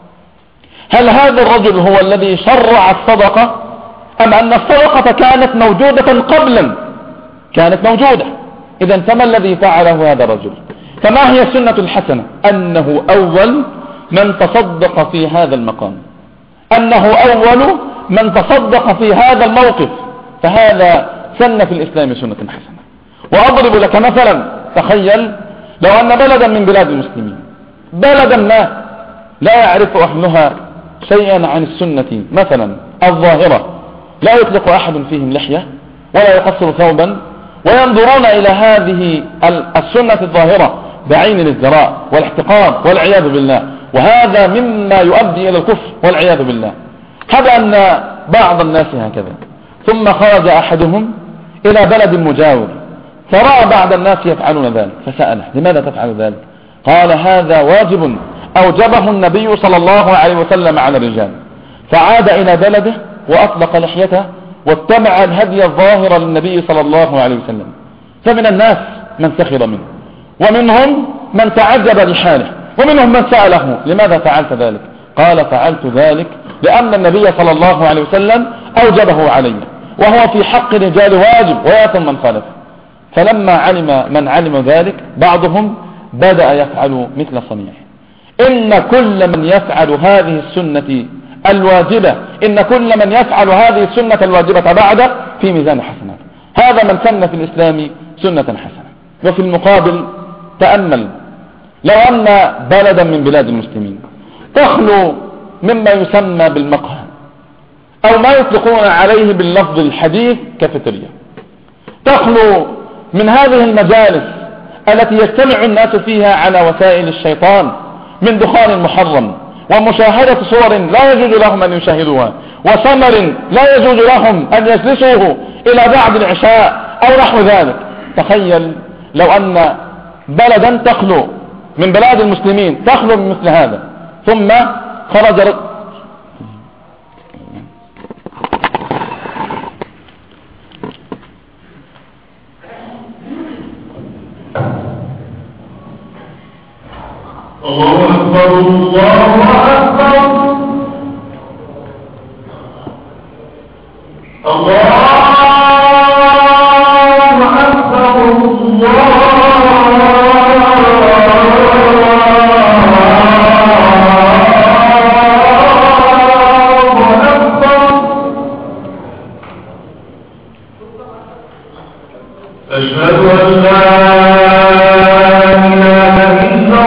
هل هذا الرجل هو الذي شرع الصدقة؟ أم أن الصدقة كانت موجودة قبلا؟ كانت موجودة. إذن فما الذي فعله هذا الرجل؟ فما هي السنة الحسنة؟ أنه أول من تصدق في هذا المقام، أنه أول من تصدق في هذا الموقف، فهذا سن في الإسلام سنة حسنة. وأضرب لك مثلا: تخيل لو أن بلدا من بلاد المسلمين، بلدا ما لا يعرف أهلها شيئا عن السنة مثلا الظاهرة، لا يطلق أحد فيهم لحية ولا يقصر ثوبا، وينظرون إلى هذه السنة الظاهرة بعين الازدراء والاحتقار والعياذ بالله، وهذا مما يؤدي إلى الكفر والعياذ بالله. هذا أن بعض الناس هكذا، ثم خرج أحدهم إلى بلد مجاور فرأى بعض الناس يفعلون ذلك، فسأله: لماذا تفعل ذلك؟ قال: هذا واجب أوجبه النبي صلى الله عليه وسلم على الرجال. فعاد إلى بلده وأطلق لحيته واتبع الهدي الظاهر للنبي صلى الله عليه وسلم. فمن الناس من سخر منه، ومنهم من تعجب لحاله، ومنهم من سأله: لماذا فعلت ذلك؟ قال: فعلت ذلك لأن النبي صلى الله عليه وسلم أوجبه علي، وهو في حق الرجال واجب ويأثم من خالفه. فلما علم ذلك بعضهم بدأ يفعل مثل صنيعه. إن كل من يفعل هذه السنة الواجبة، إن كل من يفعل هذه السنة الواجبة بعد في ميزان حسنات. هذا من سن في الإسلام سنة حسنة. وفي المقابل تأمل لو أن بلدا من بلاد المسلمين تخلو مما يسمى بالمقهى، أو ما يطلقون عليه باللفظ الحديث كافيتيريا، تخلو من هذه المجالس التي يجتمع الناس فيها على وسائل الشيطان من دخان محرم، ومشاهدة صور لا يجوز لهم أن يشاهدوها، وسمر لا يجوز لهم أن يجلسوه إلى بعد العشاء أو نحو ذلك. تخيل لو أن بلدا تخلو من بلاد المسلمين تخلو من مثل هذا، ثم خرج الله أكبر الله أكبر الله أكبر أشهد أن لا إله إلا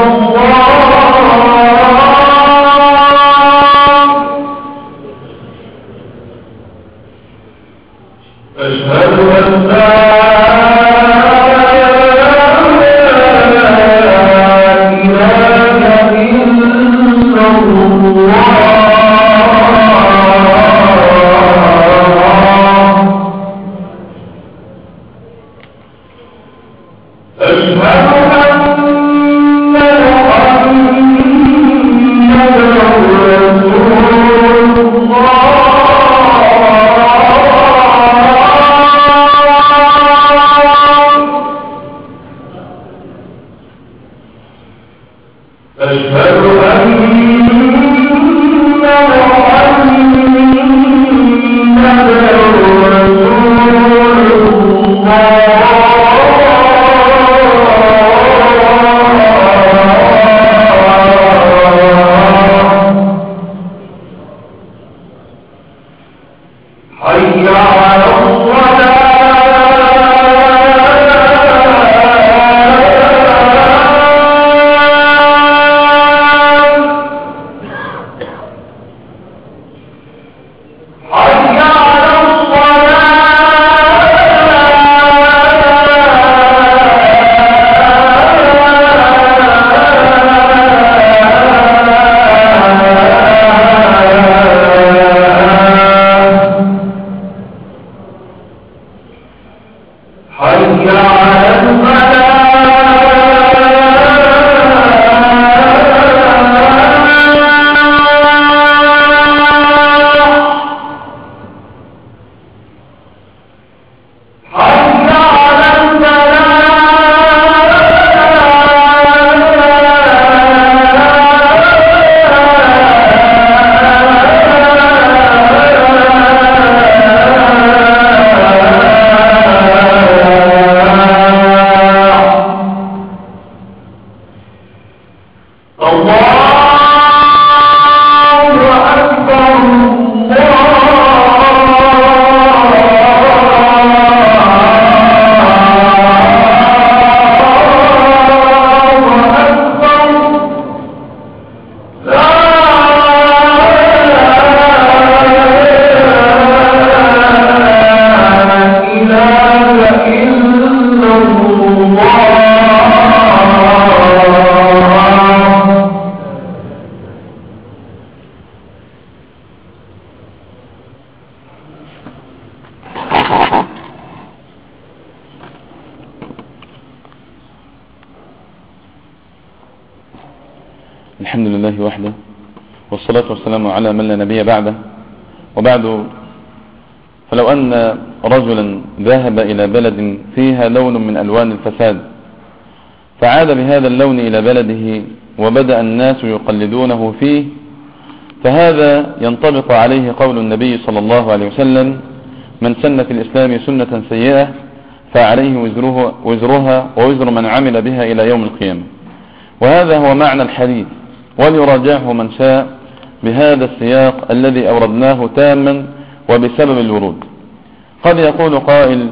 الله أشهد أن لا إله إلا الله الحمد لله وحده، والصلاة والسلام على من لا نبي بعده. وبعد، فلو أن رجلا ذهب إلى بلد فيها لون من ألوان الفساد فعاد بهذا اللون إلى بلده وبدأ الناس يقلدونه فيه، فهذا ينطبق عليه قول النبي صلى الله عليه وسلم: من سن في الإسلام سنة سيئة فعليه وزرها ووزر من عمل بها إلى يوم القيامة. وهذا هو معنى الحديث، وليراجعه من شاء بهذا السياق الذي أوردناه تاما وبسبب الورود. قد يقول قائل: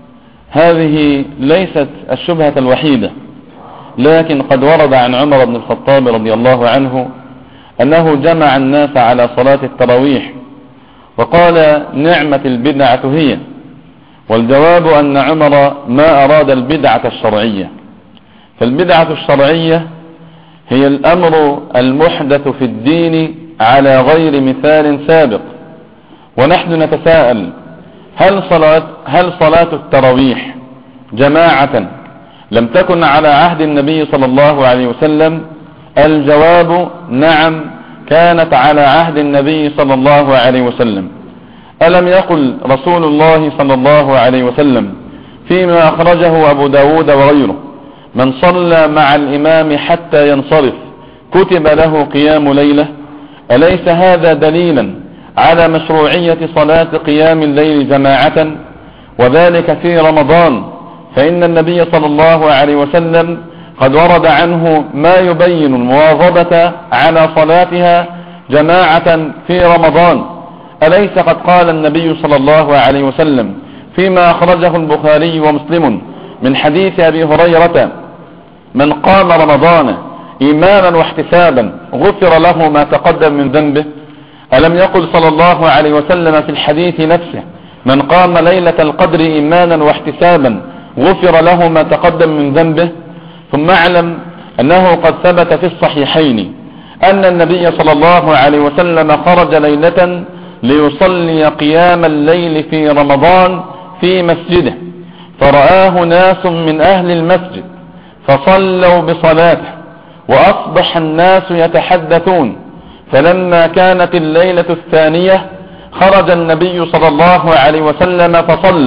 هذه ليست الشبهة الوحيدة، لكن قد ورد عن عمر بن الخطاب رضي الله عنه أنه جمع الناس على صلاة التراويح وقال: نعمة البدعة هي. والجواب أن عمر ما أراد البدعة الشرعية، فالبدعة الشرعية هي الأمر المحدث في الدين على غير مثال سابق. ونحن نتساءل: هل صلاة التراويح جماعة لم تكن على عهد النبي صلى الله عليه وسلم؟ الجواب: نعم، كانت على عهد النبي صلى الله عليه وسلم. ألم يقل رسول الله صلى الله عليه وسلم فيما أخرجه أبو داود وغيره: من صلى مع الإمام حتى ينصرف كتب له قيام ليلة؟ أليس هذا دليلا على مشروعية صلاة قيام الليل جماعة، وذلك في رمضان؟ فإن النبي صلى الله عليه وسلم قد ورد عنه ما يبين المواظبة على صلاتها جماعة في رمضان. أليس قد قال النبي صلى الله عليه وسلم فيما أخرجه البخاري ومسلم من حديث أبي هريرة: من قام رمضان إيمانا واحتسابا غفر له ما تقدم من ذنبه؟ ألم يقل صلى الله عليه وسلم في الحديث نفسه: من قام ليلة القدر إيمانا واحتسابا غفر له ما تقدم من ذنبه؟ ثم اعلم أنه قد ثبت في الصحيحين أن النبي صلى الله عليه وسلم خرج ليلة ليصلي قيام الليل في رمضان في مسجده، فرآه ناس من أهل المسجد فصلوا بصلاته، وأصبح الناس يتحدثون. فلما كانت الليلة الثانية خرج النبي صلى الله عليه وسلم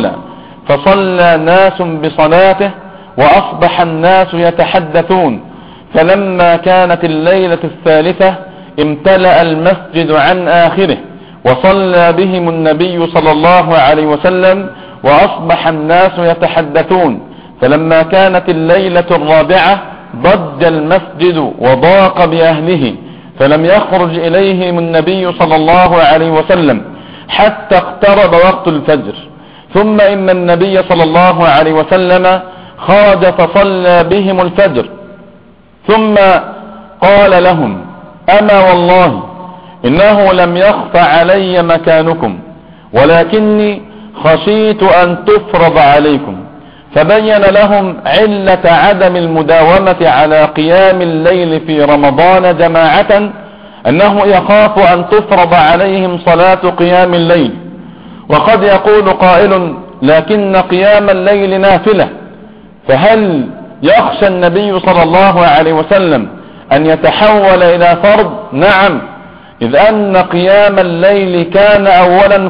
فصلى ناس بصلاته، وأصبح الناس يتحدثون. فلما كانت الليلة الثالثة امتلأ المسجد عن آخره، وصلى بهم النبي صلى الله عليه وسلم، وأصبح الناس يتحدثون. فلما كانت الليلة الرابعة ضج المسجد وضاق بأهله، فلم يخرج إليهم النبي صلى الله عليه وسلم حتى اقترب وقت الفجر. ثم إن النبي صلى الله عليه وسلم خرج فصلى بهم الفجر، ثم قال لهم: أما والله إنه لم يخف علي مكانكم، ولكني خشيت أن تفرض عليكم. فبين لهم علة عدم المداومة على قيام الليل في رمضان جماعة أنه يخاف أن تفرض عليهم صلاة قيام الليل. وقد يقول قائل: لكن قيام الليل نافلة، فهل يخشى النبي صلى الله عليه وسلم أن يتحول إلى فرض؟ نعم، إذ أن قيام الليل كان أولا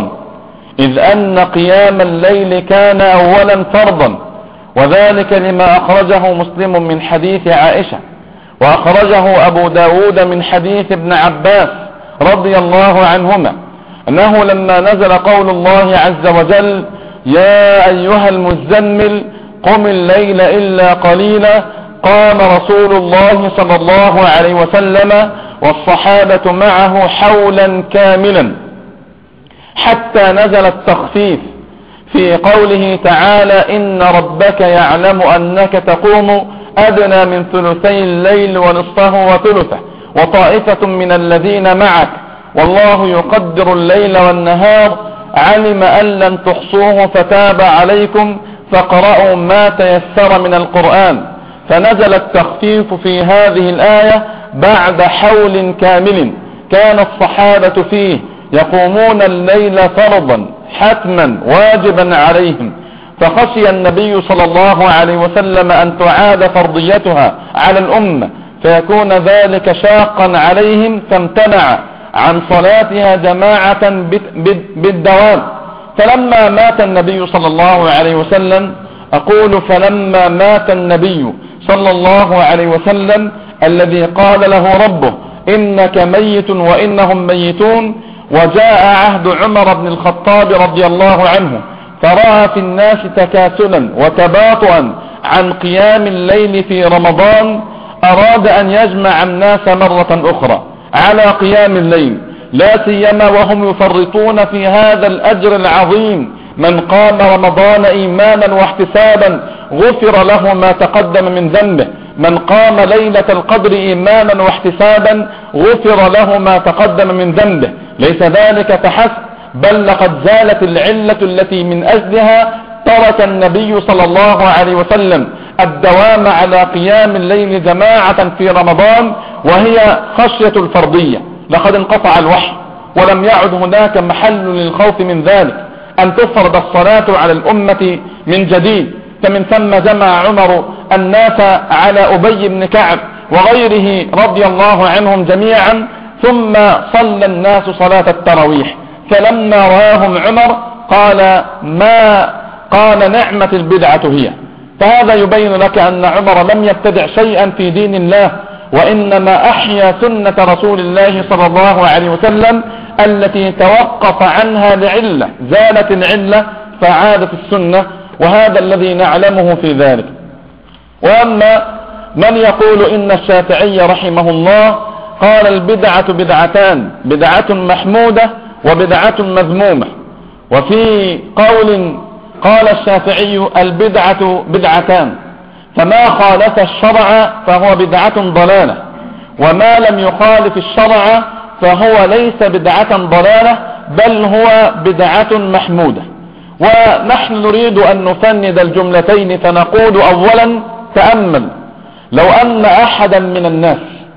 فرضا، وذلك لما أخرجه مسلم من حديث عائشة، وأخرجه أبو داود من حديث ابن عباس رضي الله عنهما أنه لما نزل قول الله عز وجل: يا أيها المزمل قم الليل إلا قليلا، قام رسول الله صلى الله عليه وسلم والصحابة معه حولا كاملا، حتى نزل التخفيف في قوله تعالى: إن ربك يعلم أنك تقوم أدنى من ثلثي الليل ونصفه وثلثه وطائفة من الذين معك والله يقدر الليل والنهار علم أن لن تحصوه فتاب عليكم فاقرأوا ما تيسر من القرآن. فنزل التخفيف في هذه الآية بعد حول كامل كان الصحابة فيه يقومون الليل فرضا حتما واجبا عليهم، فخشي النبي صلى الله عليه وسلم أن تعاد فرضيتها على الأمة فيكون ذلك شاقا عليهم، فامتنع عن صلاتها جماعة بالدوام. فلما مات النبي صلى الله عليه وسلم، أقول فلما مات النبي صلى الله عليه وسلم الذي قال له ربه: إنك ميت وإنهم ميتون، وجاء عهد عمر بن الخطاب رضي الله عنه، فرأى في الناس تكاسلا وتباطؤا عن قيام الليل في رمضان، أراد أن يجمع الناس مرة أخرى على قيام الليل، لا سيما وهم يفرطون في هذا الأجر العظيم: من قام رمضان إيمانا واحتسابا غفر له ما تقدم من ذنبه، من قام ليلة القدر إيمانا واحتسابا غفر له ما تقدم من ذنبه. ليس ذلك فحسب، بل لقد زالت العلة التي من أجلها ترك النبي صلى الله عليه وسلم الدوام على قيام الليل جماعة في رمضان، وهي خشية الفرضية. لقد انقطع الوحي ولم يعد هناك محل للخوف من ذلك أن تفرض الصلاة على الأمة من جديد. فمن ثم جمع عمر الناس على أبي بن كعب وغيره رضي الله عنهم جميعا، ثم صلى الناس صلاة التراويح. فلما راهم عمر قال نعمة البدعة هي. فهذا يبين لك أن عمر لم يبتدع شيئا في دين الله، وإنما أحيا سنة رسول الله صلى الله عليه وسلم التي توقف عنها لعلة، زالت العلة فعادت السنة، وهذا الذي نعلمه في ذلك. وأما من يقول إن الشافعي رحمه الله قال البدعة بدعتان، بدعة محمودة وبدعة مذمومة، وفي قول قال الشافعي البدعة بدعتان، فما خالف الشرع فهو بدعة ضلالة، وما لم يخالف الشرع فهو ليس بدعة ضلالة بل هو بدعة محمودة. ونحن نريد أن نفند الجملتين فنقول أولا تأمل، لو أن أحدا من الناس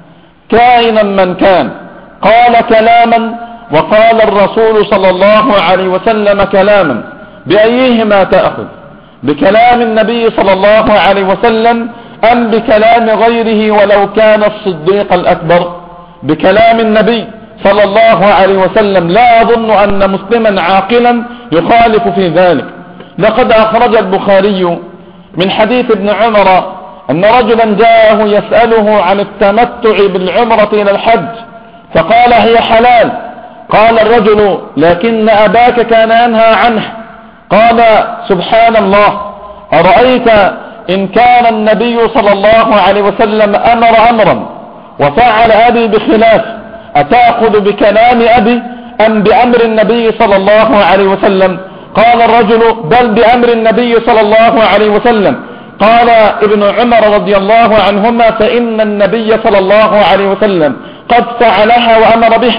كائنا من كان قال كلاما وقال الرسول صلى الله عليه وسلم كلاما، بأيهما تأخذ؟ بكلام النبي صلى الله عليه وسلم أم بكلام غيره ولو كان الصديق الأكبر؟ بكلام النبي صلى الله عليه وسلم. لا أظن أن مسلما عاقلا يخالف في ذلك. لقد أخرج البخاري من حديث ابن عمر أن رجلا جاءه يسأله عن التمتع بالعمرة إلى الحج، فقال هي حلال. قال الرجل لكن أباك كان ينهى عنه. قال سبحان الله، أرأيت إن كان النبي صلى الله عليه وسلم أمر أمرا وفعل أبي بخلاف، أتأخذ بكلام أبي أم بأمر النبي صلى الله عليه وسلم؟ قال الرجل بل بأمر النبي صلى الله عليه وسلم. قال ابن عمر رضي الله عنهما فإن النبي صلى الله عليه وسلم قد فعلها وأمر به.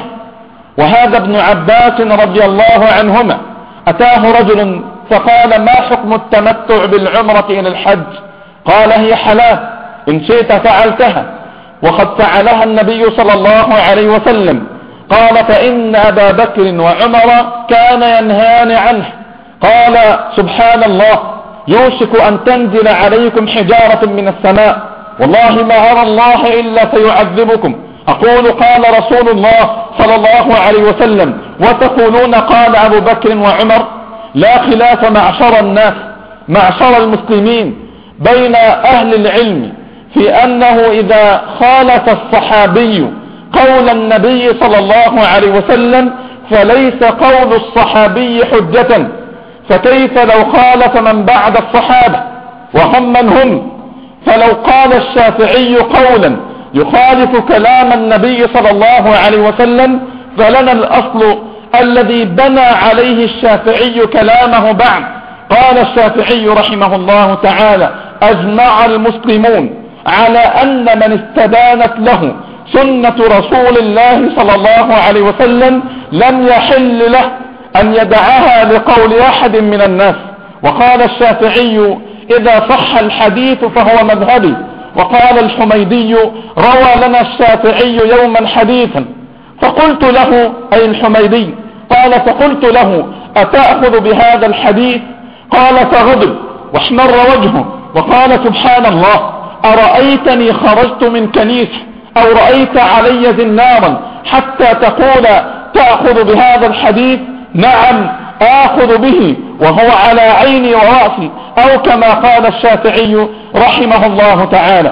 وهذا ابن عباس رضي الله عنهما أتاه رجل فقال ما حكم التمتع بالعمرة إلى الحج؟ قال هي حلال، إن شئت فعلتها، وقد فعلها النبي صلى الله عليه وسلم. قال فإن أبا بكر وعمر كان ينهان عنه. قال سبحان الله، يوشك أن تنزل عليكم حجارة من السماء، والله ما أرى الله إلا سيعذبكم. أقول قال رسول الله صلى الله عليه وسلم وتقولون قال أبو بكر وعمر. لا خلاف معشر الناس، معشر المسلمين، بين أهل العلم في أنه إذا خالف الصحابي قول النبي صلى الله عليه وسلم فليس قول الصحابي حجة، فكيف لو خالف من بعد الصحابة وهم من هم؟ فلو قال الشافعي قولا يخالف كلام النبي صلى الله عليه وسلم فلنا الأصل الذي بنى عليه الشافعي كلامه بعد. قال الشافعي رحمه الله تعالى أجمع المسلمون على أن من استدانت له سنة رسول الله صلى الله عليه وسلم لم يحل له أن يدعها لقول أحد من الناس. وقال الشافعي إذا صح الحديث فهو مذهبي. وقال الحميدي روى لنا الشافعي يوما حديثا فقلت له أي الحميدي قال فقلت له أتأخذ بهذا الحديث؟ قال فغضب واحمر وجهه وقال سبحان الله، أرأيتني خرجت من كنيسة أو رأيت علي زنارا حتى تقول تأخذ بهذا الحديث؟ نعم آخذ به وهو على عيني ورأسي، أو كما قال الشافعي رحمه الله تعالى.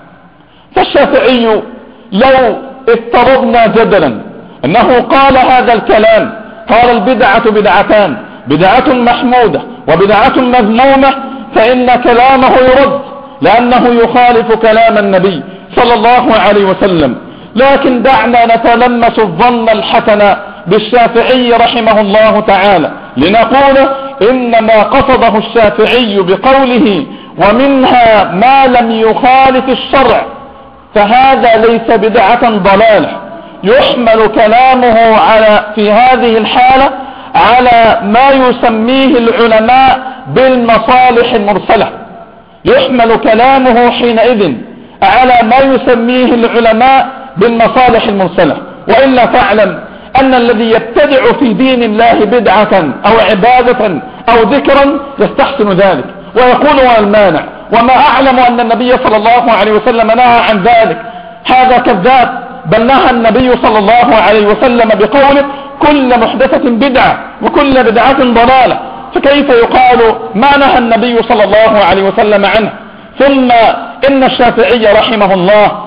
فالشافعي لو افترضنا جدلا أنه قال هذا الكلام، قال البدعة بدعتان، بدعة محمودة وبدعة مذمومة، فإن كلامه يرد لأنه يخالف كلام النبي صلى الله عليه وسلم. لكن دعنا نتلمس الظن الحسن بالشافعي رحمه الله تعالى لنقول إنما قصده الشافعي بقوله ومنها ما لم يخالف الشرع، فهذا ليس بدعة ضلالة. يحمل كلامه في هذه الحالة على ما يسميه العلماء بالمصالح المرسلة. يحمل كلامه حينئذ على ما يسميه العلماء بالمصالح المرسلة. وإلا فاعلم أن الذي يبتدع في دين الله بدعة أو عبادة أو ذكرا يستحسن ذلك ويقول ما المانع، وما أعلم أن النبي صلى الله عليه وسلم نهى عن ذلك. هذا كذاب، بل نهى النبي صلى الله عليه وسلم بقوله كل محدثة بدعة وكل بدعة ضلالة، فكيف يقال ما نهى النبي صلى الله عليه وسلم عنه؟ ثم إن الشافعي رحمه الله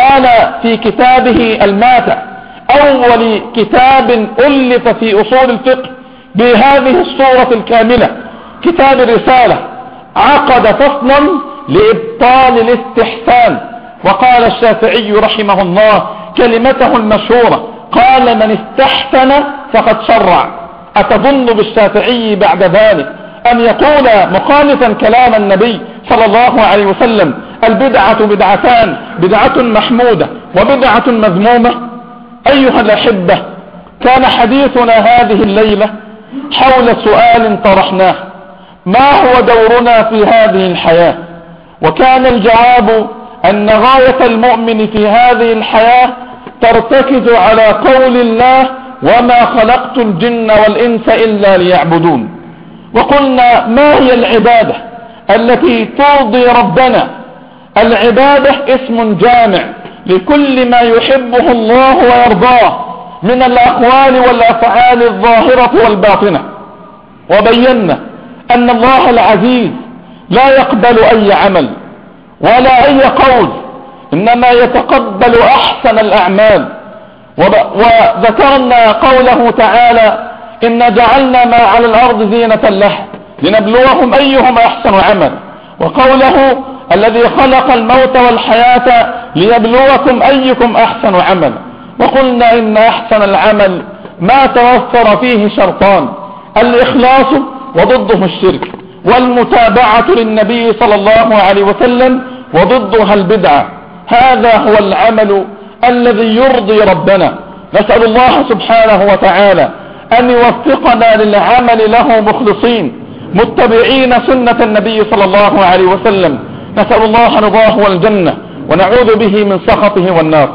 قال في كتابه الماتع، أول كتاب ألف في أصول الفقه بهذه الصورة الكاملة، كتاب الرسالة، عقد فصلا لإبطال الاستحسان. وقال الشافعي رحمه الله كلمته المشهورة، قال: من استحسن فقد شرع. أتظن بالشافعي بعد ذلك أن يقول مخالفا كلام النبي صلى الله عليه وسلم: البدعة بدعتان، بدعة محمودة وبدعة مذمومة؟ أيها الأحبة، كان حديثنا هذه الليلة حول سؤال طرحناه: ما هو دورنا في هذه الحياة؟ وكان الجواب أن غاية المؤمن في هذه الحياة ترتكز على قول الله: وما خلقت الجن والإنس إلا ليعبدون. وقلنا: ما هي العبادة التي ترضي ربنا؟ العبادة اسم جامع لكل ما يحبه الله ويرضاه من الأقوال والأفعال الظاهرة والباطنة. وبينا أن الله العزيز لا يقبل أي عمل ولا أي قول، إنما يتقبل أحسن الأعمال. وذكرنا قوله تعالى: إن جعلنا ما على الأرض زينة لها لنبلوهم أيهم أحسن عمل. وقوله: الذي خلق الموت والحياة ليبلوكم أيكم أحسن عمل. وقلنا إن أحسن العمل ما توفر فيه شرطان: الإخلاص وضده الشرك، والمتابعة للنبي صلى الله عليه وسلم وضدها البدعة. هذا هو العمل الذي يرضي ربنا. نسأل الله سبحانه وتعالى أن يوفقنا للعمل له مخلصين متبعين سنة النبي صلى الله عليه وسلم. نسأل الله رضاه والجنة ونعوذ به من سخطه والنار.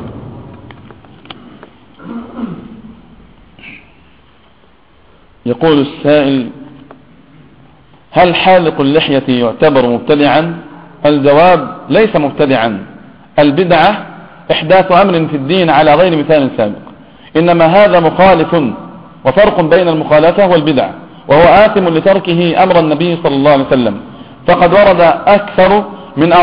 يقول السائل: هل حالق اللحية يعتبر مبتدعا؟ الجواب: ليس مبتدعا. البدعة إحداث أمر في الدين على غير مثال سابق، إنما هذا مخالف، وفرق بين المخالفة والبدعة، وهو آثم لتركه أمر النبي صلى الله عليه وسلم. فقد ورد أكثر من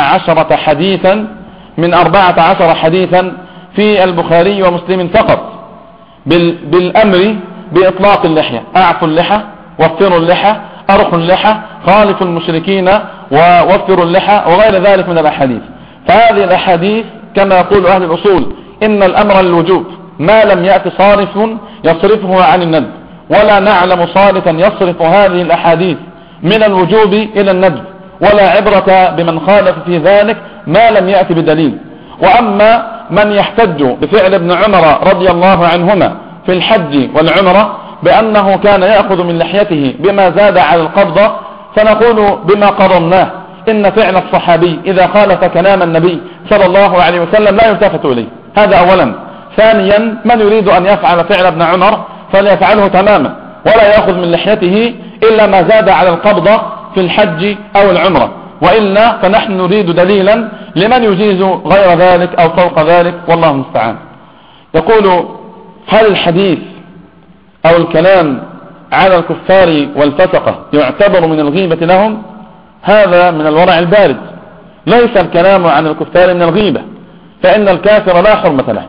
14 حديثا في البخاري ومسلم فقط بالأمر بإطلاق اللحية: أعفوا اللحى، وفروا اللحى، أرخوا اللحى، خالفوا المشركين، ووفروا اللحى، وغير ذلك من الأحاديث. فهذه الأحاديث كما يقول أهل الأصول: إن الأمر الوجوب ما لم يأتي صارف يصرفه عن الندب، ولا نعلم صارفا يصرف هذه الأحاديث من الوجوب إلى الندب، ولا عبرة بمن خالف في ذلك ما لم يأتي بدليل. وأما من يحتج بفعل ابن عمر رضي الله عنهما في الحج والعمرة بأنه كان يأخذ من لحيته بما زاد على القبضة، فنقول بما قررناه: إن فعل الصحابي إذا خالف كلام النبي صلى الله عليه وسلم لا يلتفت إليه. هذا أولا. ثانيا: من يريد أن يفعل فعل ابن عمر فليفعله تماما، ولا يأخذ من لحيته إلا ما زاد على القبضة في الحج أو العمرة، وإلا فنحن نريد دليلا لمن يجيز غير ذلك أو فوق ذلك، والله المستعان. يقول: هل الحديث أو الكلام على الكفار والفسقة يعتبر من الغيبة لهم؟ هذا من الورع البارد. ليس الكلام عن الكفار من الغيبة، فإن الكافر لا حرمة له،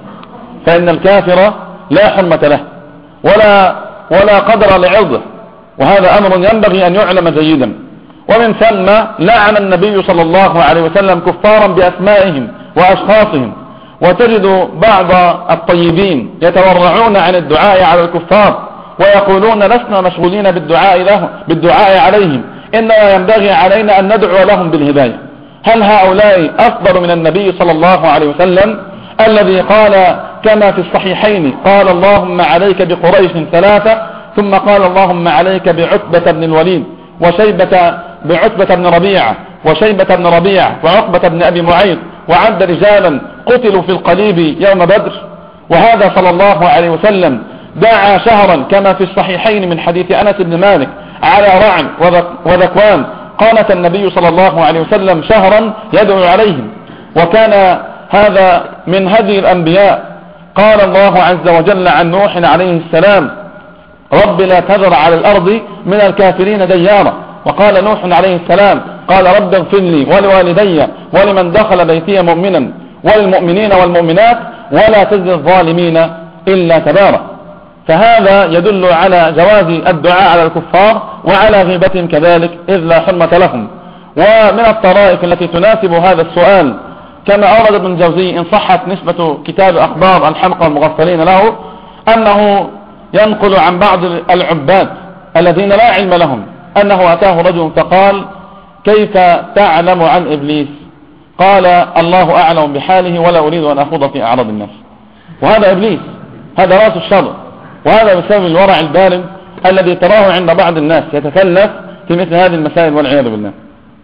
ولا قدر لعرضه، وهذا أمر ينبغي أن يعلم جيدا. ومن ثم لعن النبي صلى الله عليه وسلم كفارا بأسمائهم وأشخاصهم. وتجد بعض الطيبين يتورعون عن الدعاء على الكفار ويقولون: لسنا مشغولين بالدعاء عليهم، إنما ينبغي علينا أن ندعو لهم بالهداية. هل هؤلاء أفضل من النبي صلى الله عليه وسلم الذي قال كما في الصحيحين: قال اللهم عليك بقريش 3، ثم قال اللهم عليك بعتبة بن الوليد بعتبة بن ربيعة وشيبة بن ربيعة وعقبة بن أبي معيط، وعد رجالا قتلوا في القليب يوم بدر. وهذا صلى الله عليه وسلم دعا شهرا كما في الصحيحين من حديث أنس بن مالك على رعن وذكوان، قامت النبي صلى الله عليه وسلم شهرا يدعو عليهم. وكان هذا من هدي الأنبياء. قال الله عز وجل عن نوح عليه السلام: رب لا تذر على الأرض من الكافرين ديارا. وقال نوح عليه السلام: قال رب اغفر لي ولوالدي ولمن دخل بيتي مؤمنا. والمؤمنين والمؤمنات ولا تزد الظالمين إلا تبارا. فهذا يدل على جواز الدعاء على الكفار وعلى غيبتهم كذلك إذ لا حرمة لهم. ومن الطرائف التي تناسب هذا السؤال كما أورد ابن الجوزي إن صحت نسبة كتاب أخبار الحمقى المغفلين له أنه ينقل عن بعض العباد الذين لا علم لهم أنه أتاه رجل فقال كيف تعلم عن إبليس؟ قال الله أعلم بحاله ولا أريد أن أخوض في أعراض الناس. وهذا إبليس، هذا رأس الشر، وهذا بسبب الورع البارد الذي تراه عند بعض الناس يتكلف في مثل هذه المسائل والعياذ بالله.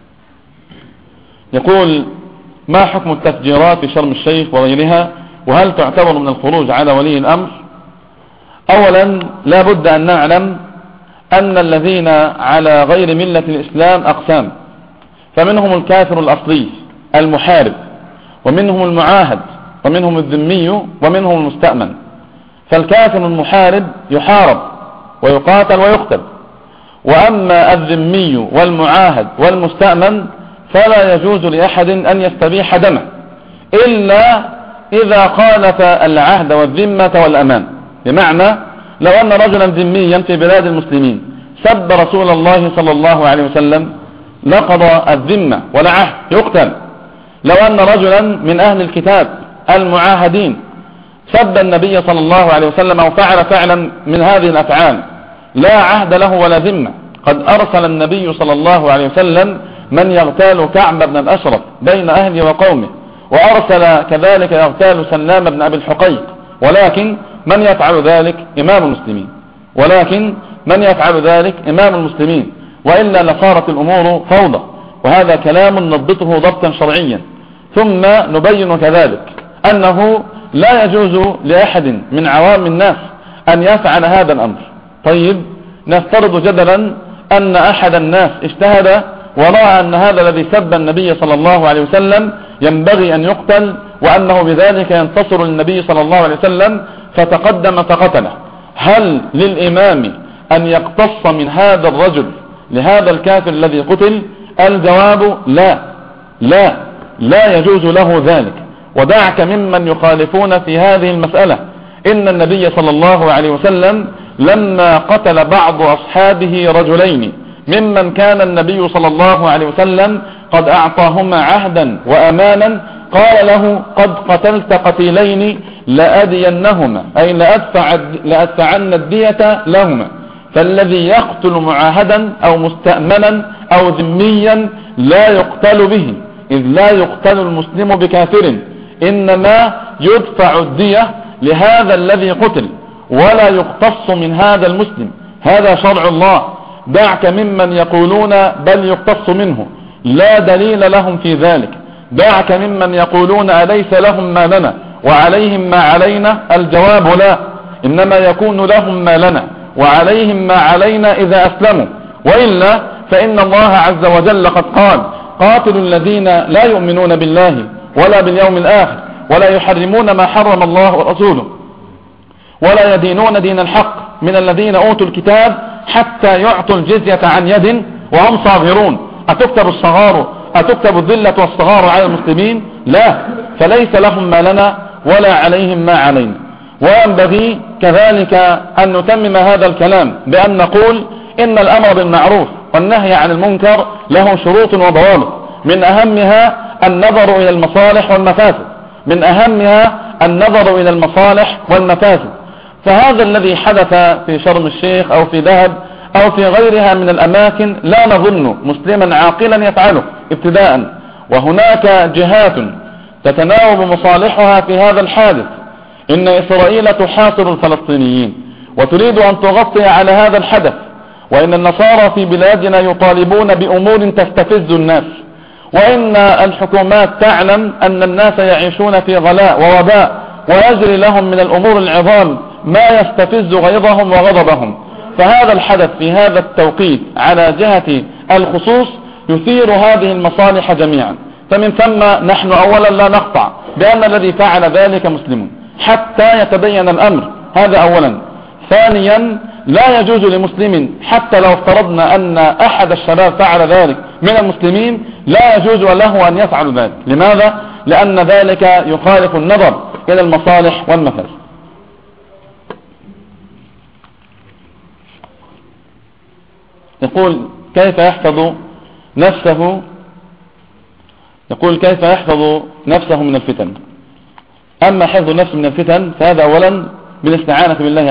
يقول ما حكم التفجيرات في شرم الشيخ وغيرها، وهل تعتبر من الخروج على ولي الأمر؟ أولا لا بد أن نعلم أن الذين على غير ملة الإسلام أقسام، فمنهم الكافر الأصلي المحارب، ومنهم المعاهد، ومنهم الذمي، ومنهم المستأمن. فالكافر المحارب يحارب ويقاتل ويقتل، وأما الذمي والمعاهد والمستأمن فلا يجوز لأحد أن يستبيح دمه إلا إذا خالف العهد والذمة والأمان. بمعنى لو أن رجلا ذميا في بلاد المسلمين سب رسول الله صلى الله عليه وسلم لقضى الذمة والعهد يقتل. لو أن رجلا من أهل الكتاب المعاهدين سب النبي صلى الله عليه وسلم أو فعل فعلا من هذه الأفعال لا عهد له ولا ذمة، قد أرسل النبي صلى الله عليه وسلم من يغتال كعب بن الأشرف بين أهله وقومه، وأرسل كذلك يغتال سلام بن أبي الحقيق، ولكن من يفعل ذلك إمام المسلمين، وإلا لصارت الأمور فوضى. وهذا كلام نضبطه ضبطا شرعيا. ثم نبين كذلك أنه لا يجوز لأحد من عوام الناس أن يفعل هذا الأمر. طيب نفترض جدلا أن أحد الناس اجتهد ورأى أن هذا الذي سب النبي صلى الله عليه وسلم ينبغي أن يقتل، وأنه بذلك ينتصر للنبي صلى الله عليه وسلم، فتقدم فقتله. هل للإمام أن يقتص من هذا الرجل لهذا الكافر الذي قتل؟ الجواب لا يجوز له ذلك. ودعك ممن يخالفون في هذه المسألة. إن النبي صلى الله عليه وسلم لما قتل بعض أصحابه رجلين ممن كان النبي صلى الله عليه وسلم قد أعطاهما عهدا وأمانا، قال له قد قتلت قتيلين لأدينهما، أي لأدفعن الدية لهما. فالذي يقتل معاهدا أو مستأمنا أو ذميا لا يقتل به، إذ لا يقتل المسلم بكافر، إنما يدفع الدية لهذا الذي قتل ولا يقتص من هذا المسلم. هذا شرع الله. دعك ممن يقولون بل يقتص منه، لا دليل لهم في ذلك. دعك ممن يقولون أليس لهم ما لنا وعليهم ما علينا؟ الجواب لا، إنما يكون لهم ما لنا وعليهم ما علينا إذا أسلموا، وإلا فإن الله عز وجل قد قال قاتلوا الذين لا يؤمنون بالله ولا باليوم الآخر ولا يحرمون ما حرم الله ورسوله ولا يدينون دين الحق من الذين أوتوا الكتاب حتى يعطوا الجزية عن يد وهم صاغرون. أتكتب الذلة والصغار على المسلمين؟ لا، فليس لهم ما لنا ولا عليهم ما علينا. وينبغي كذلك أن نتمم هذا الكلام بأن نقول إن الأمر بالمعروف والنهي عن المنكر له شروط وضوابط، من أهمها النظر إلى المصالح والمفاسد. فهذا الذي حدث في شرم الشيخ أو في دهب أو في غيرها من الأماكن لا نظن مسلما عاقلا يفعله ابتداء، وهناك جهات تتناوب مصالحها في هذا الحادث. إن إسرائيل تحاصر الفلسطينيين وتريد أن تغطي على هذا الحدث، وإن النصارى في بلادنا يطالبون بأمور تستفز الناس، وإن الحكومات تعلم أن الناس يعيشون في غلاء ووباء، ويجري لهم من الأمور العظام ما يستفز غيظهم وغضبهم. فهذا الحدث في هذا التوقيت على جهة الخصوص يثير هذه المصالح جميعا. فمن ثم نحن أولا لا نقطع بأن الذي فعل ذلك مسلم حتى يتبين الأمر، هذا أولا. ثانيا لا يجوز لمسلم حتى لو افترضنا أن أحد الشباب فعل ذلك من المسلمين لا يجوز له أن يفعل ذلك. لماذا؟ لأن ذلك يخالف النظر إلى المصالح والمفاسد. يقول كيف يحفظ نفسه من الفتن. أما حفظ نفسه من الفتن فهذا أولا بالاستعانة بالله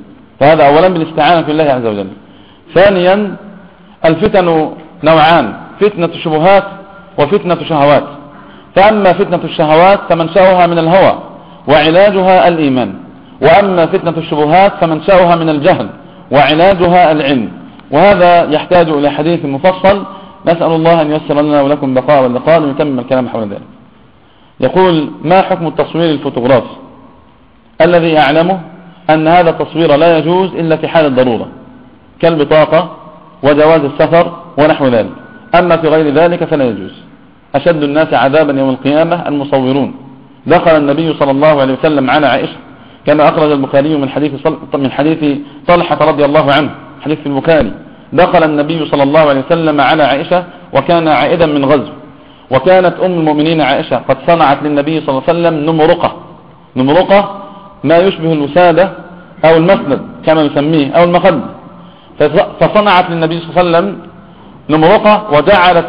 عز وجل. ثانيا الفتن نوعان: فتنة شبهات وفتنة شهوات. فأما فتنة الشهوات فمنشأها من الهوى وعلاجها الإيمان، وأما فتنة الشبهات فمنشأها من الجهل وعلاجها العلم. وهذا يحتاج إلى حديث مفصل، نسأل الله أن ييسر لنا ولكم بقاء واللقاء ونتمم الكلام حول ذلك. يقول: ما حكم التصوير الفوتوغرافي؟ الذي أعلمه أن هذا التصوير لا يجوز إلا في حال الضرورة كالبطاقة وجواز السفر ونحو ذلك، أما في غير ذلك فلا يجوز. أشد الناس عذابا يوم القيامة المصورون. دخل النبي صلى الله عليه وسلم على عائشة كما أخرج البخاري من حديث طلحة رضي الله عنه، حديث في البخاري. دخل النبي صلى الله عليه وسلم على عائشة وكان عائدا من غزو، وكانت أم المؤمنين عائشة قد صنعت للنبي صلى الله عليه وسلم نمرقة ما يشبه الوسادة أو المسند كما يسميه أو المخد، فصنعت للنبي صلى الله عليه وسلم نمرقة وجعلت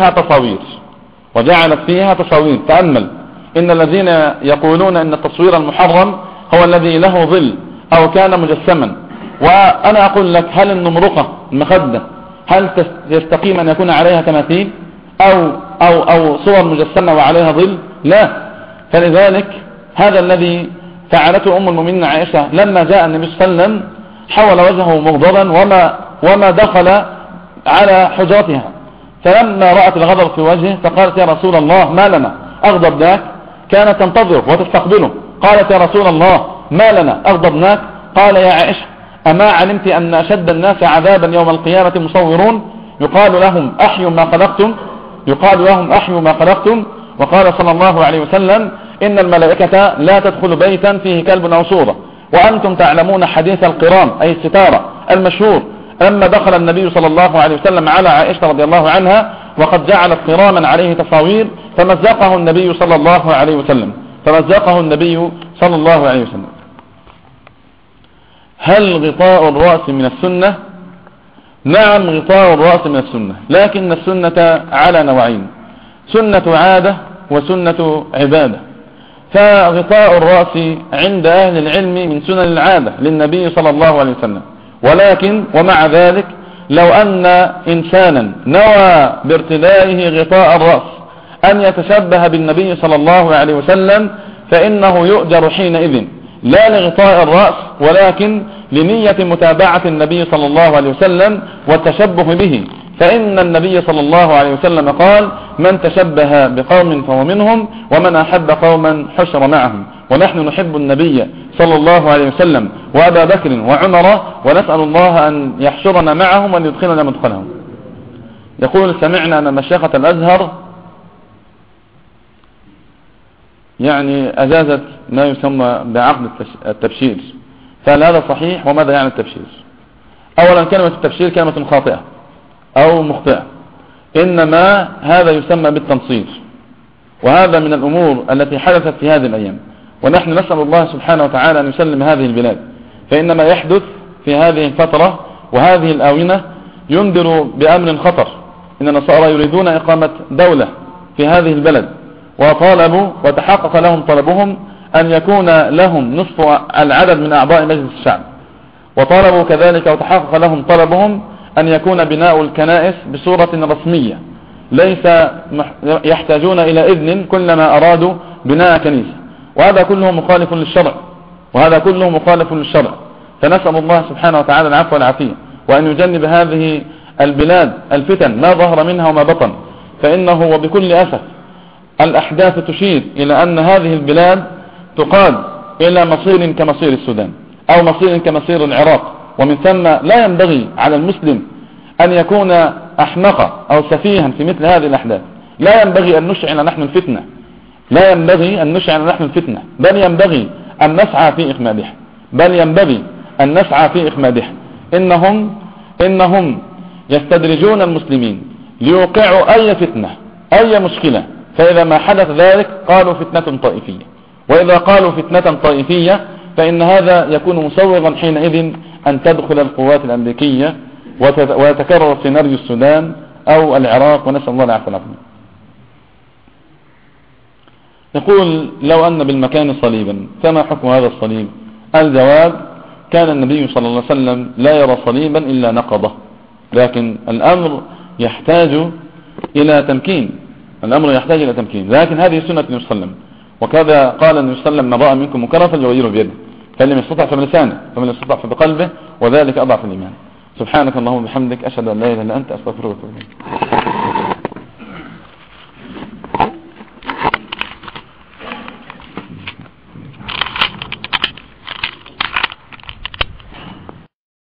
فيها تصاوير. تأمل، إن الذين يقولون أن التصوير المحرم هو الذي له ظل أو كان مجسما، وأنا أقول لك: هل النمرقة المخدة هل يستقيم أن يكون عليها تماثيل أو صور مجسمة وعليها ظل؟ لا. فلذلك هذا الذي فعلته أم المؤمنين عائشة لما جاء النبي صلى الله عليه وسلم حول وجهه مغضبا وما دخل على حجرتها، فلما رأت الغضب في وجهه فقالت: يا رسول الله ما لنا أغضبناك؟ كانت تنتظر وتستقبله. قالت: يا رسول الله ما لنا أغضبناك؟ قال: يا عائشة أما علمت أن أشد الناس عذابا يوم القيامة مصورون يقال لهم أحيوا ما خلقتم. وقال صلى الله عليه وسلم: إن الملائكة لا تدخل بيتا فيه كلب أو صورة، وأنتم تعلمون حديث القرام أي الستارة المشهور، لما دخل النبي صلى الله عليه وسلم على عائشة رضي الله عنها وقد جعلت قراما عليه تصاوير فمزقه النبي صلى الله عليه وسلم. هل غطاء الرأس من السنة؟ نعم، غطاء الرأس من السنة، لكن السنة على نوعين: سنة عادة وسنة عبادة. فغطاء الرأس عند أهل العلم من سنن العادة للنبي صلى الله عليه وسلم، ولكن ومع ذلك لو أن إنسانا نوى بارتدائه غطاء الرأس أن يتشبه بالنبي صلى الله عليه وسلم فإنه يؤجر حينئذ، لا لغطاء الرأس ولكن لنية متابعة النبي صلى الله عليه وسلم والتشبه به. فإن النبي صلى الله عليه وسلم قال: من تشبه بقوم فهو منهم، ومن أحب قوما حشر معهم. ونحن نحب النبي صلى الله عليه وسلم وأبا بكر وعمر، ونسأل الله أن يحشرنا معهم وأن يدخلنا مدخلهم. يقول: سمعنا أن مشيخة الأزهر أجازت ما يسمى بعقد التبشير، فهل هذا صحيح؟ وماذا يعني التبشير؟ أولا، كلمة التبشير كلمة خاطئة أو مخطئة، إنما هذا يسمى بالتنصير، وهذا من الأمور التي حدثت في هذه الأيام، ونحن نسأل الله سبحانه وتعالى أن يسلم هذه البلاد. فإنما يحدث في هذه الفترة وهذه الآونة ينذر بأمر خطر. إن النصارى يريدون إقامة دولة في هذه البلد، وطالبوا وتحقق لهم طلبهم أن يكون لهم نصف العدد من أعضاء مجلس الشعب، وطالبوا كذلك وتحقق لهم طلبهم أن يكون بناء الكنائس بصورة رسمية، ليس يحتاجون إلى إذن كلما أرادوا بناء كنيسة، وهذا كله مخالف للشرع. فنسأل الله سبحانه وتعالى العفو والعافية، وأن يجنب هذه البلاد الفتن ما ظهر منها وما بطن. فإنه وبكل أسف الأحداث تشير إلى أن هذه البلاد تقاد إلى مصير كمصير السودان أو مصير كمصير العراق، ومن ثم لا ينبغي على المسلم أن يكون أحمقا أو سفيها في مثل هذه الأحداث. لا ينبغي أن نشعل نحن الفتنة، بل ينبغي أن نسعى في إخمادها. إنهم يستدرجون المسلمين ليوقعوا أي فتنة أي مشكلة فإذا ما حدث ذلك قالوا فتنة طائفية. وإذا قالوا فتنة طائفية فإن هذا يكون مسوغا حينئذ أن تدخل القوات الأمريكية ويتكرر سيناريو السودان أو العراق، ونسأل الله العافية والعافية. يقول: لو أن بالمكان صليبا فما حكم هذا الصليب؟ الجواب: كان النبي صلى الله عليه وسلم لا يرى صليبا إلا نقضه، لكن الأمر يحتاج إلى تمكين، لكن هذه سنة النبي صلى الله عليه وسلم. وكذا قال النبي صلى الله عليه وسلم: من رأى منكم منكرا فليغيره بيده، فلم يستطع فبلسانه، فمن يستطع فبقلبه، وذلك أضعف الإيمان. سبحانك اللهم وبحمدك، أشهد أن لا إله إلا أنت، أستغفرك وأتوب إليك.